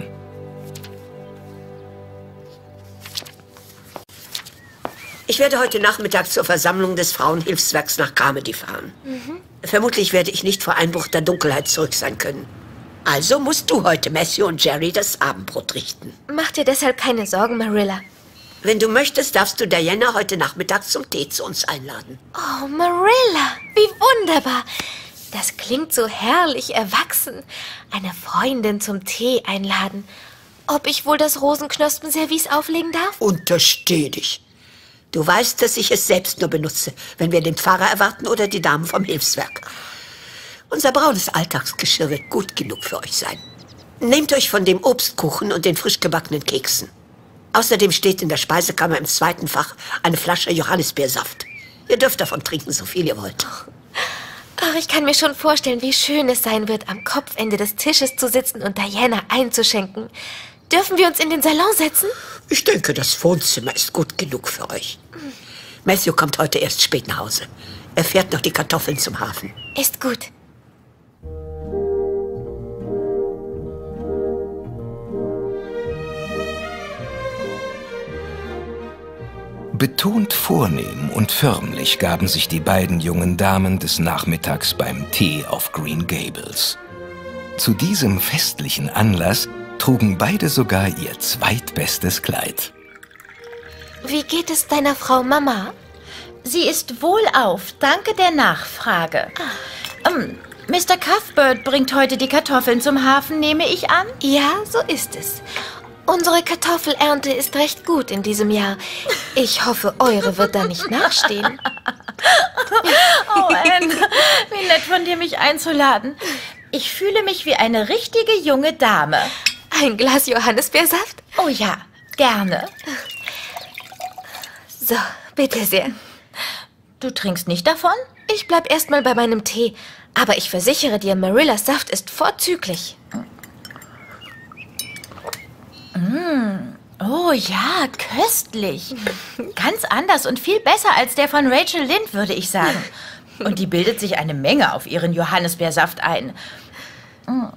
Ich werde heute Nachmittag zur Versammlung des Frauenhilfswerks nach Carmody fahren. Mhm. Vermutlich werde ich nicht vor Einbruch der Dunkelheit zurück sein können. Also musst du heute Matthew und Jerry das Abendbrot richten. Mach dir deshalb keine Sorgen, Marilla. Wenn du möchtest, darfst du Diana heute Nachmittag zum Tee zu uns einladen. Oh, Marilla, wie wunderbar. Das klingt so herrlich erwachsen. Eine Freundin zum Tee einladen. ob ich wohl das Rosenknospenservice auflegen darf? Untersteh dich. Du weißt, dass ich es selbst nur benutze, wenn wir den Pfarrer erwarten oder die Damen vom Hilfswerk. Unser braunes Alltagsgeschirr wird gut genug für euch sein. Nehmt euch von dem Obstkuchen und den frisch gebackenen Keksen. Außerdem steht in der Speisekammer im zweiten Fach eine Flasche Johannisbeersaft. Ihr dürft davon trinken, so viel ihr wollt. Ach, ich kann mir schon vorstellen, wie schön es sein wird, am Kopfende des Tisches zu sitzen und Diana einzuschenken. Dürfen wir uns in den Salon setzen? Ich denke, das Wohnzimmer ist gut genug für euch. Matthew kommt heute erst spät nach Hause. Er fährt noch die Kartoffeln zum Hafen. Ist gut. Betont vornehm und förmlich gaben sich die beiden jungen Damen des Nachmittags beim Tee auf Green Gables. Zu diesem festlichen Anlass trugen beide sogar ihr zweitbestes Kleid. Wie geht es deiner Frau Mama? Sie ist wohlauf, danke der Nachfrage. Ah. Ähm, Mister Cuthbert bringt heute die Kartoffeln zum Hafen, nehme ich an? Ja, so ist es. Unsere Kartoffelernte ist recht gut in diesem Jahr. Ich hoffe, eure wird da nicht nachstehen. Oh, Anne, wie nett von dir, mich einzuladen. Ich fühle mich wie eine richtige junge Dame. Ein Glas Johannisbeersaft? Oh ja, gerne. So, bitte sehr. Du trinkst nicht davon? Ich bleib erstmal bei meinem Tee. Aber ich versichere dir, Marillas Saft ist vorzüglich. Mm. Oh ja, köstlich. Ganz anders und viel besser als der von Rachel Lynde, würde ich sagen. Und die bildet sich eine Menge auf ihren Johannisbeersaft ein. Mm.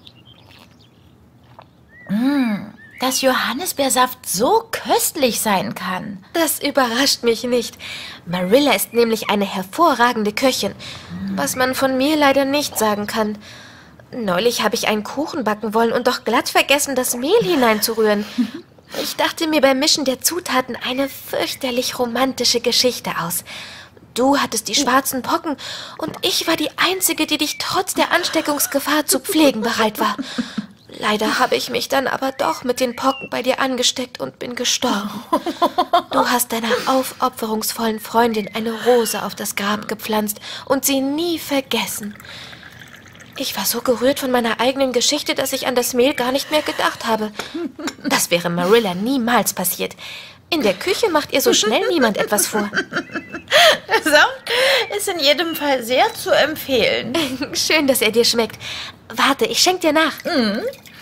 Mm. Dass Johannisbeersaft so köstlich sein kann. Das überrascht mich nicht. Marilla ist nämlich eine hervorragende Köchin, was man von mir leider nicht sagen kann. Neulich habe ich einen Kuchen backen wollen und doch glatt vergessen, das Mehl hineinzurühren. Ich dachte mir beim Mischen der Zutaten eine fürchterlich romantische Geschichte aus. Du hattest die schwarzen Pocken und ich war die Einzige, die dich trotz der Ansteckungsgefahr zu pflegen bereit war. Leider habe ich mich dann aber doch mit den Pocken bei dir angesteckt und bin gestorben. Du hast deiner aufopferungsvollen Freundin eine Rose auf das Grab gepflanzt und sie nie vergessen. Ich war so gerührt von meiner eigenen Geschichte, dass ich an das Mehl gar nicht mehr gedacht habe. Das wäre Marilla niemals passiert. In der Küche macht ihr so schnell niemand etwas vor. Der Saft ist in jedem Fall sehr zu empfehlen. Schön, dass er dir schmeckt. Warte, ich schenk dir nach. Mm.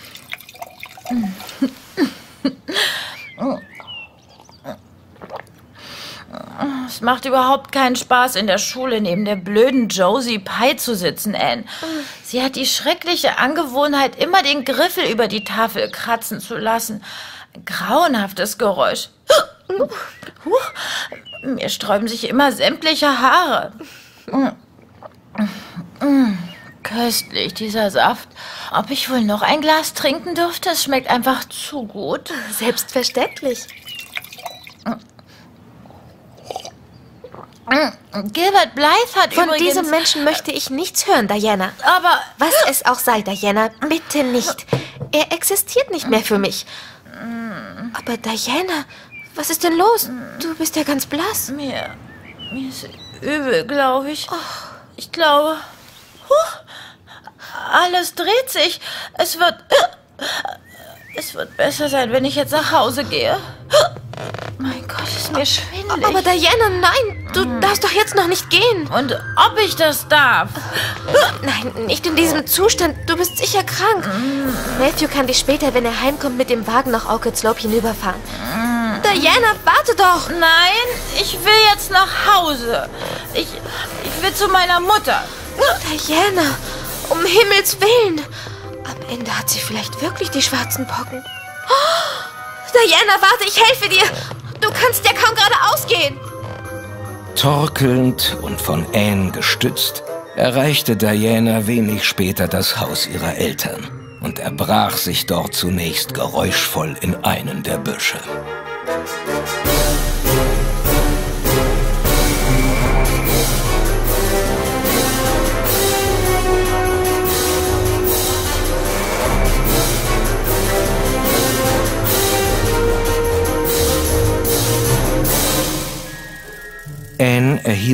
Es macht überhaupt keinen Spaß, in der Schule neben der blöden Josie Pye zu sitzen, Anne. Sie hat die schreckliche Angewohnheit, immer den Griffel über die Tafel kratzen zu lassen. Ein grauenhaftes Geräusch. Mir sträuben sich immer sämtliche Haare. Köstlich, dieser Saft. Ob ich wohl noch ein Glas trinken dürfte? Es schmeckt einfach zu gut. Selbstverständlich. Gilbert Blythe hat Von übrigens... diesem Menschen möchte ich nichts hören, Diana. Aber... Was es auch sei, Diana, bitte nicht. Er existiert nicht mehr für mich. Aber Diana, was ist denn los? Du bist ja ganz blass. Mir, mir ist übel, glaube ich. Ich glaube... Huh, alles dreht sich. Es wird... Es wird besser sein, wenn ich jetzt nach Hause gehe. Mein Gott, ist mir schwindelig. Aber Diana, nein, du mm. darfst doch jetzt noch nicht gehen. Und ob ich das darf? Nein, nicht in diesem Zustand. Du bist sicher krank. Mm. Matthew kann dich später, wenn er heimkommt, mit dem Wagen nach Orchid Slope hinüberfahren. Mm. Diana, warte doch. Nein, ich will jetzt nach Hause. Ich, ich will zu meiner Mutter. Diana, um Himmels Willen. Am Ende hat sie vielleicht wirklich die schwarzen Pocken. Oh, Diana, warte, ich helfe dir. Du kannst ja kaum geradeaus gehen. Torkelnd und von Anne gestützt, erreichte Diana wenig später das Haus ihrer Eltern und erbrach sich dort zunächst geräuschvoll in einen der Büsche.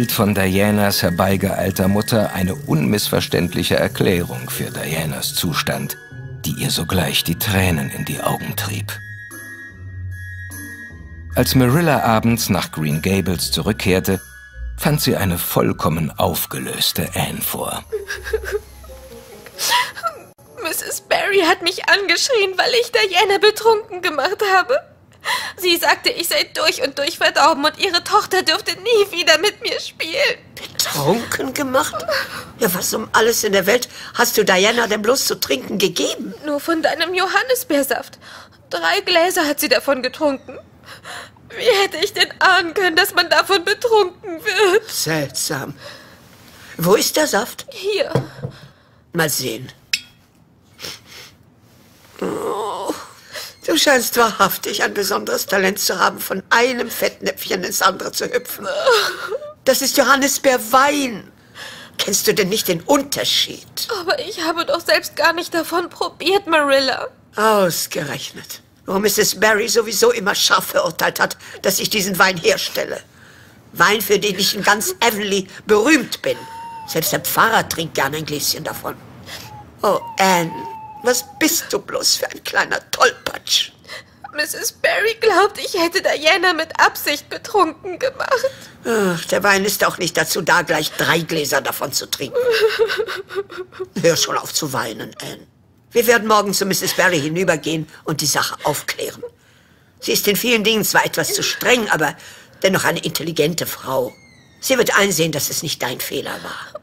erhielt von Dianas herbeigeeilter Mutter eine unmissverständliche Erklärung für Dianas Zustand, die ihr sogleich die Tränen in die Augen trieb. Als Marilla abends nach Green Gables zurückkehrte, fand sie eine vollkommen aufgelöste Anne vor. Misses Barry hat mich angeschrien, weil ich Diana betrunken gemacht habe. Sie sagte, ich sei durch und durch verdorben und ihre Tochter dürfte nie wieder mit mir spielen. Betrunken gemacht? Ja, was um alles in der Welt hast du Diana denn bloß zu trinken gegeben? Nur von deinem Johannisbeersaft. Drei Gläser hat sie davon getrunken. Wie hätte ich denn ahnen können, dass man davon betrunken wird? Seltsam. Wo ist der Saft? Hier. Mal sehen. Oh, du scheinst wahrhaftig ein besonderes Talent zu haben, von einem Fettnäpfchen ins andere zu hüpfen. Das ist Johannisbeerwein. Kennst du denn nicht den Unterschied? Aber ich habe doch selbst gar nicht davon probiert, Marilla. Ausgerechnet. Wo Misses Barry sowieso immer scharf verurteilt hat, dass ich diesen Wein herstelle. Wein, für den ich in ganz Avonlea berühmt bin. Selbst der Pfarrer trinkt gerne ein Gläschen davon. Oh, Anne, was bist du bloß für ein kleiner Tollpatsch? Misses Barry glaubt, ich hätte Diana mit Absicht betrunken gemacht. Ach, der Wein ist auch nicht dazu da, gleich drei Gläser davon zu trinken. Hör schon auf zu weinen, Anne. Wir werden morgen zu Misses Barry hinübergehen und die Sache aufklären. Sie ist in vielen Dingen zwar etwas zu streng, aber dennoch eine intelligente Frau. Sie wird einsehen, dass es nicht dein Fehler war.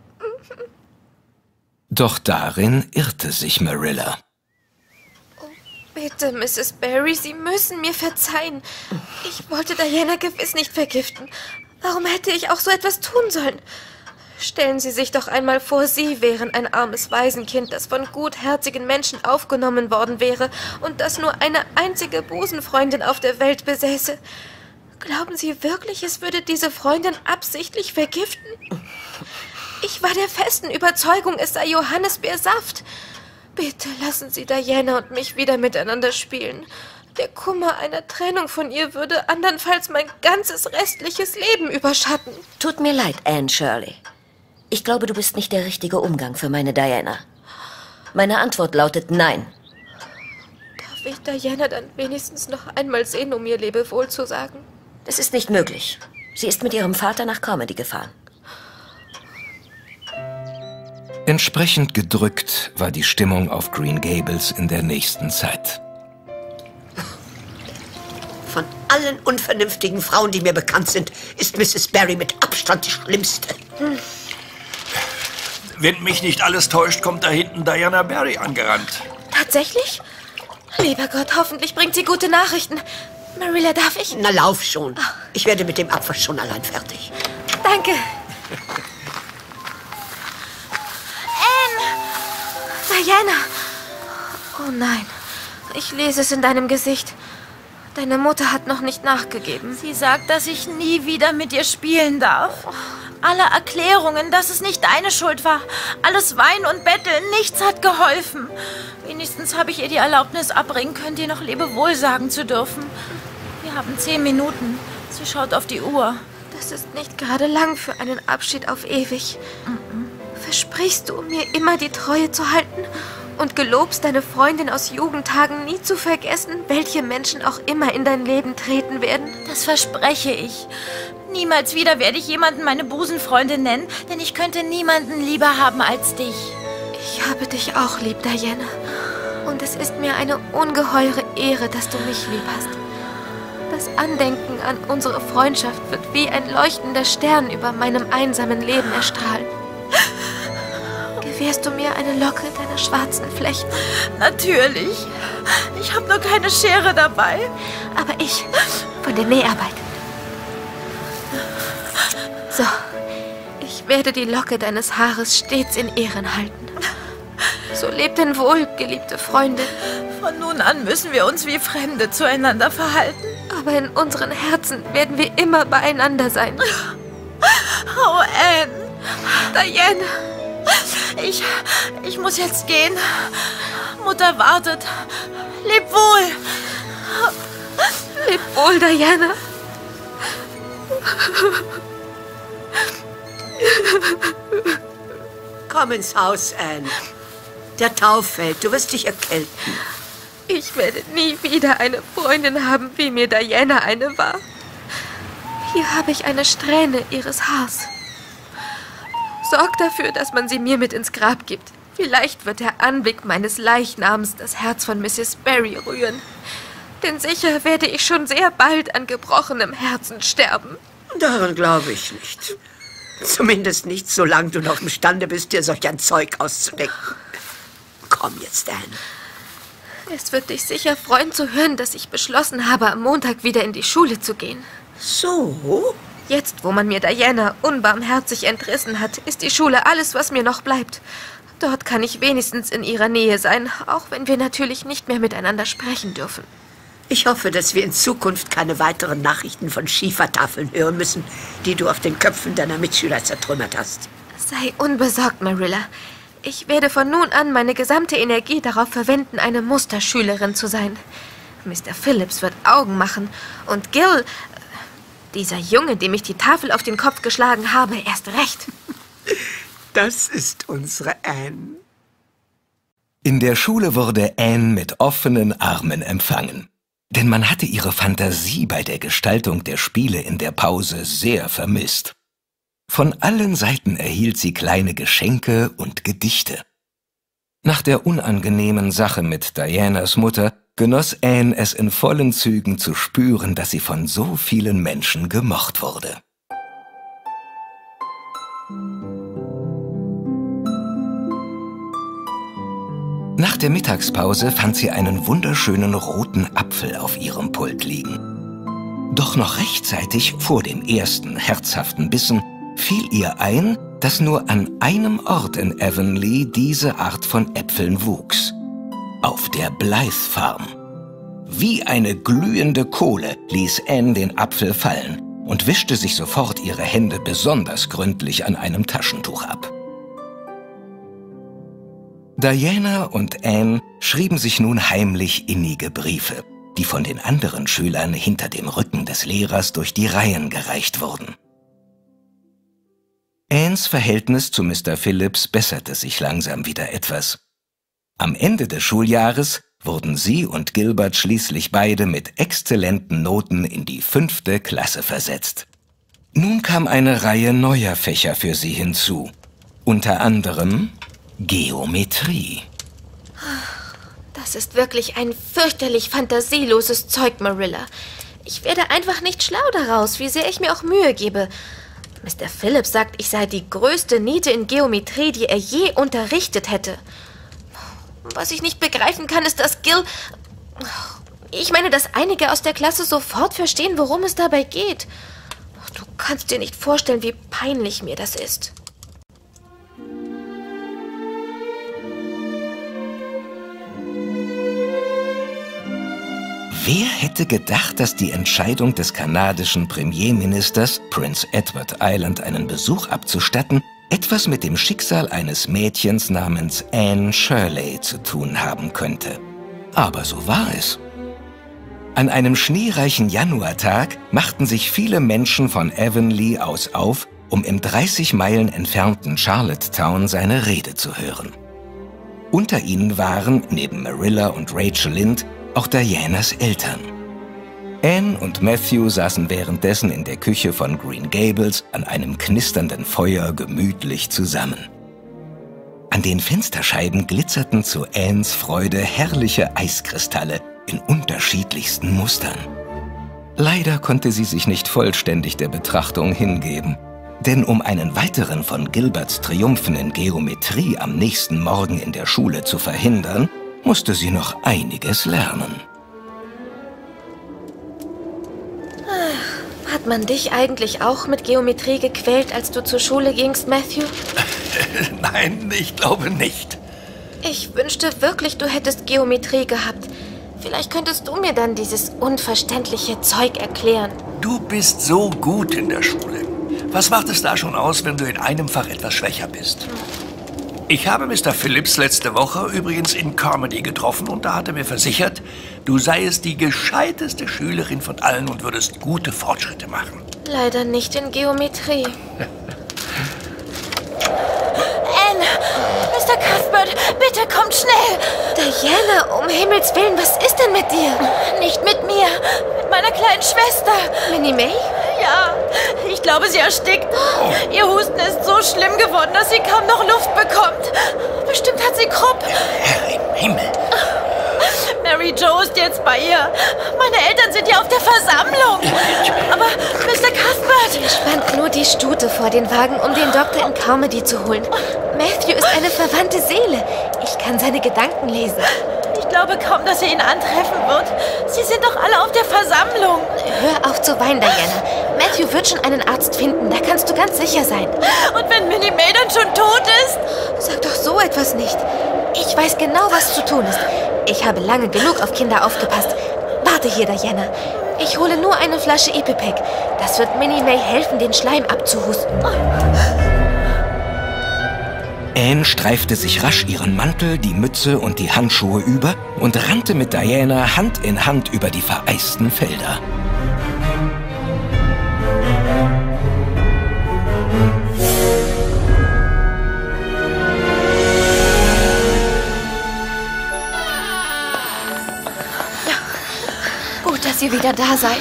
Doch darin irrte sich Marilla. Oh, bitte, Misses Barry, Sie müssen mir verzeihen. Ich wollte Diana gewiss nicht vergiften. Warum hätte ich auch so etwas tun sollen? Stellen Sie sich doch einmal vor, Sie wären ein armes Waisenkind, das von gutherzigen Menschen aufgenommen worden wäre und das nur eine einzige Busenfreundin auf der Welt besäße. Glauben Sie wirklich, es würde diese Freundin absichtlich vergiften? Ich war der festen Überzeugung, es sei Johannisbeersaft. Bitte lassen Sie Diana und mich wieder miteinander spielen. Der Kummer einer Trennung von ihr würde andernfalls mein ganzes restliches Leben überschatten. Tut mir leid, Anne Shirley. Ich glaube, du bist nicht der richtige Umgang für meine Diana. Meine Antwort lautet nein. Darf ich Diana dann wenigstens noch einmal sehen, um ihr Lebewohl zu sagen? Das ist nicht möglich. Sie ist mit ihrem Vater nach Carmody gefahren. Entsprechend gedrückt war die Stimmung auf Green Gables in der nächsten Zeit. Von allen unvernünftigen Frauen, die mir bekannt sind, ist Misses Barry mit Abstand die schlimmste. Hm. Wenn mich nicht alles täuscht, kommt da hinten Diana Barry angerannt. Tatsächlich? Lieber Gott, hoffentlich bringt sie gute Nachrichten. Marilla, darf ich? Na, lauf schon. Ich werde mit dem Abwasch schon allein fertig. Danke. Anne! Diana! Oh nein, ich lese es in deinem Gesicht. Deine Mutter hat noch nicht nachgegeben. Sie sagt, dass ich nie wieder mit ihr spielen darf. Alle Erklärungen, dass es nicht deine Schuld war. Alles Weinen und Betteln, nichts hat geholfen. Wenigstens habe ich ihr die Erlaubnis abbringen können, dir noch Lebewohl sagen zu dürfen. Wir haben zehn Minuten. Sie schaut auf die Uhr. Das ist nicht gerade lang für einen Abschied auf ewig. Mhm. Versprichst du, mir immer die Treue zu halten? Und gelobst, deine Freundin aus Jugendtagen nie zu vergessen, welche Menschen auch immer in dein Leben treten werden? Das verspreche ich. Niemals wieder werde ich jemanden meine Busenfreundin nennen, denn ich könnte niemanden lieber haben als dich. Ich habe dich auch lieb, Diana. Und es ist mir eine ungeheure Ehre, dass du mich lieb hast. Das Andenken an unsere Freundschaft wird wie ein leuchtender Stern über meinem einsamen Leben erstrahlen. Gewährst du mir eine Locke deiner schwarzen Flechten? Natürlich. Ich habe nur keine Schere dabei. Aber ich, von der Näharbeit. So, ich werde die Locke deines Haares stets in Ehren halten. So lebt denn wohl, geliebte Freundin. Von nun an müssen wir uns wie Fremde zueinander verhalten. Aber in unseren Herzen werden wir immer beieinander sein. Oh, Anne. Diana. Ich, ich muss jetzt gehen. Mutter wartet. Leb wohl. Leb wohl, Diana. Komm ins Haus, Anne. Der Tau fällt, du wirst dich erkälten. Ich werde nie wieder eine Freundin haben, wie mir Diana eine war. Hier habe ich eine Strähne ihres Haars. Sorg dafür, dass man sie mir mit ins Grab gibt. Vielleicht wird der Anblick meines Leichnams das Herz von Misses Barry rühren. Denn sicher werde ich schon sehr bald an gebrochenem Herzen sterben. Daran glaube ich nicht. Zumindest nicht, solange du noch imstande bist, dir solch ein Zeug auszudenken. Komm jetzt, Anne. Es wird dich sicher freuen zu hören, dass ich beschlossen habe, am Montag wieder in die Schule zu gehen. So? Jetzt, wo man mir Diana unbarmherzig entrissen hat, ist die Schule alles, was mir noch bleibt. Dort kann ich wenigstens in ihrer Nähe sein, auch wenn wir natürlich nicht mehr miteinander sprechen dürfen. Ich hoffe, dass wir in Zukunft keine weiteren Nachrichten von Schiefertafeln hören müssen, die du auf den Köpfen deiner Mitschüler zertrümmert hast. Sei unbesorgt, Marilla. Ich werde von nun an meine gesamte Energie darauf verwenden, eine Musterschülerin zu sein. Mister Phillips wird Augen machen und Gil, dieser Junge, dem ich die Tafel auf den Kopf geschlagen habe, erst recht. Das ist unsere Anne. In der Schule wurde Anne mit offenen Armen empfangen. Denn man hatte ihre Fantasie bei der Gestaltung der Spiele in der Pause sehr vermisst. Von allen Seiten erhielt sie kleine Geschenke und Gedichte. Nach der unangenehmen Sache mit Dianas Mutter genoss Anne es in vollen Zügen zu spüren, dass sie von so vielen Menschen gemocht wurde. Nach der Mittagspause fand sie einen wunderschönen roten Apfel auf ihrem Pult liegen. Doch noch rechtzeitig vor dem ersten herzhaften Bissen fiel ihr ein, dass nur an einem Ort in Avonlea diese Art von Äpfeln wuchs. Auf der Blythe Farm. Wie eine glühende Kohle ließ Anne den Apfel fallen und wischte sich sofort ihre Hände besonders gründlich an einem Taschentuch ab. Diana und Anne schrieben sich nun heimlich innige Briefe, die von den anderen Schülern hinter dem Rücken des Lehrers durch die Reihen gereicht wurden. Annes Verhältnis zu Mister Phillips besserte sich langsam wieder etwas. Am Ende des Schuljahres wurden sie und Gilbert schließlich beide mit exzellenten Noten in die fünfte Klasse versetzt. Nun kam eine Reihe neuer Fächer für sie hinzu, unter anderem Geometrie. Das ist wirklich ein fürchterlich fantasieloses Zeug, Marilla. Ich werde einfach nicht schlau daraus, wie sehr ich mir auch Mühe gebe. Mister Phillips sagt, ich sei die größte Niete in Geometrie, die er je unterrichtet hätte. Was ich nicht begreifen kann, ist, dass Gil... Ich meine, dass einige aus der Klasse sofort verstehen, worum es dabei geht. Du kannst dir nicht vorstellen, wie peinlich mir das ist. Wer hätte gedacht, dass die Entscheidung des kanadischen Premierministers, Prince Edward Island einen Besuch abzustatten, etwas mit dem Schicksal eines Mädchens namens Anne Shirley zu tun haben könnte? Aber so war es. An einem schneereichen Januartag machten sich viele Menschen von Avonlea aus auf, um im dreißig Meilen entfernten Charlottetown seine Rede zu hören. Unter ihnen waren, neben Marilla und Rachel Lynde, auch Dianas Eltern. Anne und Matthew saßen währenddessen in der Küche von Green Gables an einem knisternden Feuer gemütlich zusammen. An den Fensterscheiben glitzerten zu Annes Freude herrliche Eiskristalle in unterschiedlichsten Mustern. Leider konnte sie sich nicht vollständig der Betrachtung hingeben, denn um einen weiteren von Gilberts Triumphen in Geometrie am nächsten Morgen in der Schule zu verhindern, musste sie noch einiges lernen. Hat man dich eigentlich auch mit Geometrie gequält, als du zur Schule gingst, Matthew? Nein, ich glaube nicht. Ich wünschte wirklich, du hättest Geometrie gehabt. Vielleicht könntest du mir dann dieses unverständliche Zeug erklären. Du bist so gut in der Schule. Was macht es da schon aus, wenn du in einem Fach etwas schwächer bist? Ich habe Mister Phillips letzte Woche übrigens in Carmody getroffen und da hat er mir versichert, du seiest die gescheiteste Schülerin von allen und würdest gute Fortschritte machen. Leider nicht in Geometrie. Bitte kommt schnell! Diana, um Himmels Willen, was ist denn mit dir? Nicht mit mir, mit meiner kleinen Schwester. Minnie May? Ja, ich glaube, sie erstickt. Ihr Husten ist so schlimm geworden, dass sie kaum noch Luft bekommt. Bestimmt hat sie Krupp. Herr im Himmel. Mary Jo ist jetzt bei ihr. Meine Eltern sind ja auf der Versammlung. Aber Mister Cuthbert... Er spannt nur die Stute vor den Wagen, um den Doktor in Carmody zu holen. Matthew ist eine verwandte Seele. Ich kann seine Gedanken lesen. Ich glaube kaum, dass er ihn antreffen wird. Sie sind doch alle auf der Versammlung. Hör auf zu weinen, Diana. Matthew wird schon einen Arzt finden, da kannst du ganz sicher sein. Und wenn Minnie May dann schon tot ist? Sag doch so etwas nicht. Ich weiß genau, was zu tun ist. Ich habe lange genug auf Kinder aufgepasst. Warte hier, Diana. Ich hole nur eine Flasche Epipack. Das wird Minnie May helfen, den Schleim abzuhusten. Anne streifte sich rasch ihren Mantel, die Mütze und die Handschuhe über und rannte mit Diana Hand in Hand über die vereisten Felder. Gut, dass ihr wieder da seid.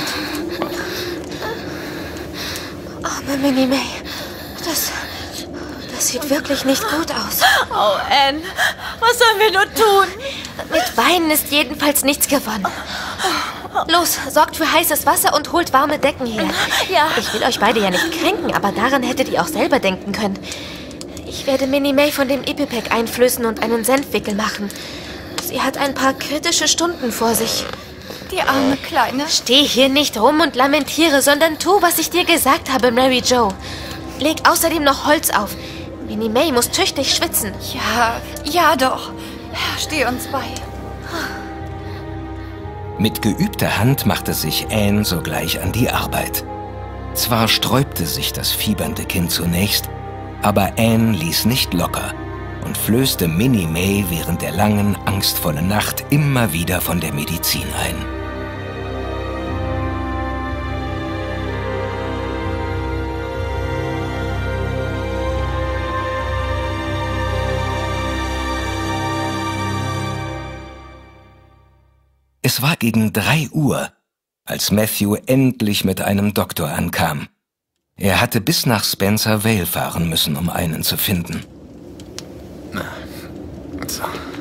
Arme Minnie May. Das... Das sieht wirklich nicht gut aus. Oh, Anne, was sollen wir nur tun? Mit Weinen ist jedenfalls nichts gewonnen. Los, sorgt für heißes Wasser und holt warme Decken her. Ja. Ich will euch beide ja nicht kränken, aber daran hättet ihr auch selber denken können. Ich werde Minnie May von dem Epipack einflößen und einen Senfwickel machen. Sie hat ein paar kritische Stunden vor sich. Die arme Kleine. Steh hier nicht rum und lamentiere, sondern tu, was ich dir gesagt habe, Mary Jo. Leg außerdem noch Holz auf. Minnie May muss tüchtig schwitzen. Ja, ja doch. Steh uns bei. Mit geübter Hand machte sich Anne sogleich an die Arbeit. Zwar sträubte sich das fiebernde Kind zunächst, aber Anne ließ nicht locker und flößte Minnie May während der langen, angstvollen Nacht immer wieder von der Medizin ein. Es war gegen drei Uhr, als Matthew endlich mit einem Doktor ankam. Er hatte bis nach Spencer Vale fahren müssen, um einen zu finden. So.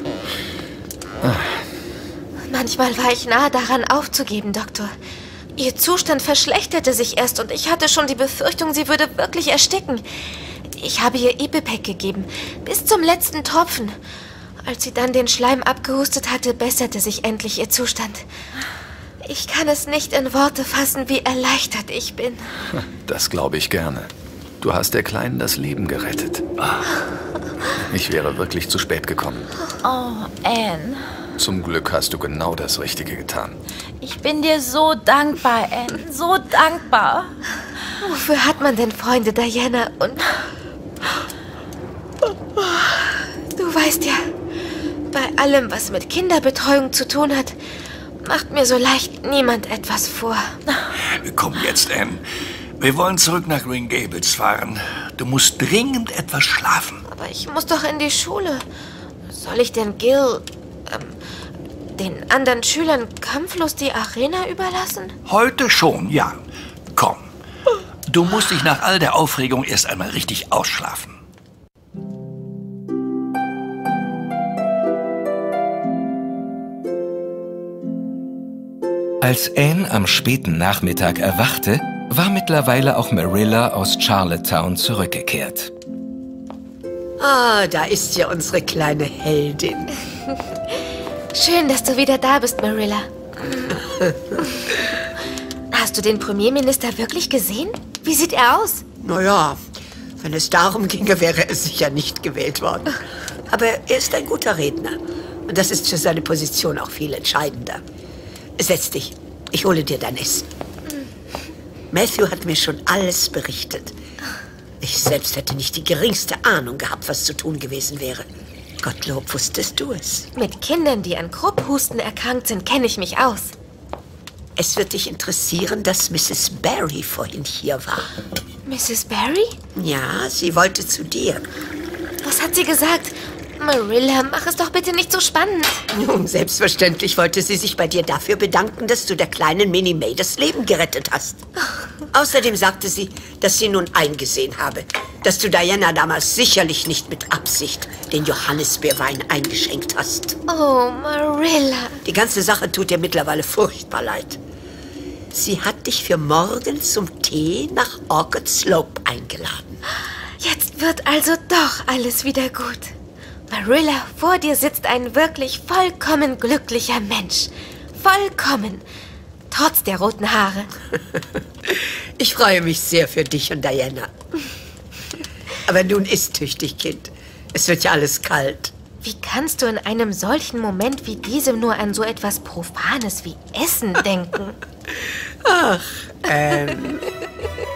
Manchmal war ich nahe daran aufzugeben, Doktor. Ihr Zustand verschlechterte sich erst und ich hatte schon die Befürchtung, sie würde wirklich ersticken. Ich habe ihr Epipack gegeben, bis zum letzten Tropfen. Als sie dann den Schleim abgehustet hatte, besserte sich endlich ihr Zustand. Ich kann es nicht in Worte fassen, wie erleichtert ich bin. Das glaube ich gerne. Du hast der Kleinen das Leben gerettet. Ich wäre wirklich zu spät gekommen. Oh, Anne. Zum Glück hast du genau das Richtige getan. Ich bin dir so dankbar, Anne. So dankbar. Wofür hat man denn Freunde, Diana? Und... Du weißt ja... Bei allem, was mit Kinderbetreuung zu tun hat, macht mir so leicht niemand etwas vor. Komm jetzt, Anne. Wir wollen zurück nach Green Gables fahren. Du musst dringend etwas schlafen. Aber ich muss doch in die Schule. Soll ich denn Gil, ähm, den anderen Schülern kampflos die Arena überlassen? Heute schon, ja. Komm. Du musst dich nach all der Aufregung erst einmal richtig ausschlafen. Als Anne am späten Nachmittag erwachte, war mittlerweile auch Marilla aus Charlottetown zurückgekehrt. Ah, da ist ja unsere kleine Heldin. Schön, dass du wieder da bist, Marilla. Hast du den Premierminister wirklich gesehen? Wie sieht er aus? Naja, wenn es darum ginge, wäre er sicher nicht gewählt worden. Aber er ist ein guter Redner. Und das ist für seine Position auch viel entscheidender. Setz dich. Ich hole dir dein Essen. Matthew hat mir schon alles berichtet. Ich selbst hätte nicht die geringste Ahnung gehabt, was zu tun gewesen wäre. Gottlob wusstest du es. Mit Kindern, die an Krupphusten erkrankt sind, kenne ich mich aus. Es wird dich interessieren, dass Misses Barry vorhin hier war. Misses Barry? Ja, sie wollte zu dir. Was hat sie gesagt? Marilla, mach es doch bitte nicht so spannend. Nun, selbstverständlich wollte sie sich bei dir dafür bedanken, dass du der kleinen Minnie May das Leben gerettet hast. Außerdem sagte sie, dass sie nun eingesehen habe, dass du Diana damals sicherlich nicht mit Absicht den Johannisbeerwein eingeschenkt hast. Oh, Marilla. Die ganze Sache tut dir mittlerweile furchtbar leid. Sie hat dich für morgen zum Tee nach Orchid Slope eingeladen. Jetzt wird also doch alles wieder gut. Marilla, vor dir sitzt ein wirklich vollkommen glücklicher Mensch. Vollkommen. Trotz der roten Haare. Ich freue mich sehr für dich und Diana. Aber nun isst tüchtig, Kind. Es wird ja alles kalt. Wie kannst du in einem solchen Moment wie diesem nur an so etwas Profanes wie Essen denken? Ach, ähm...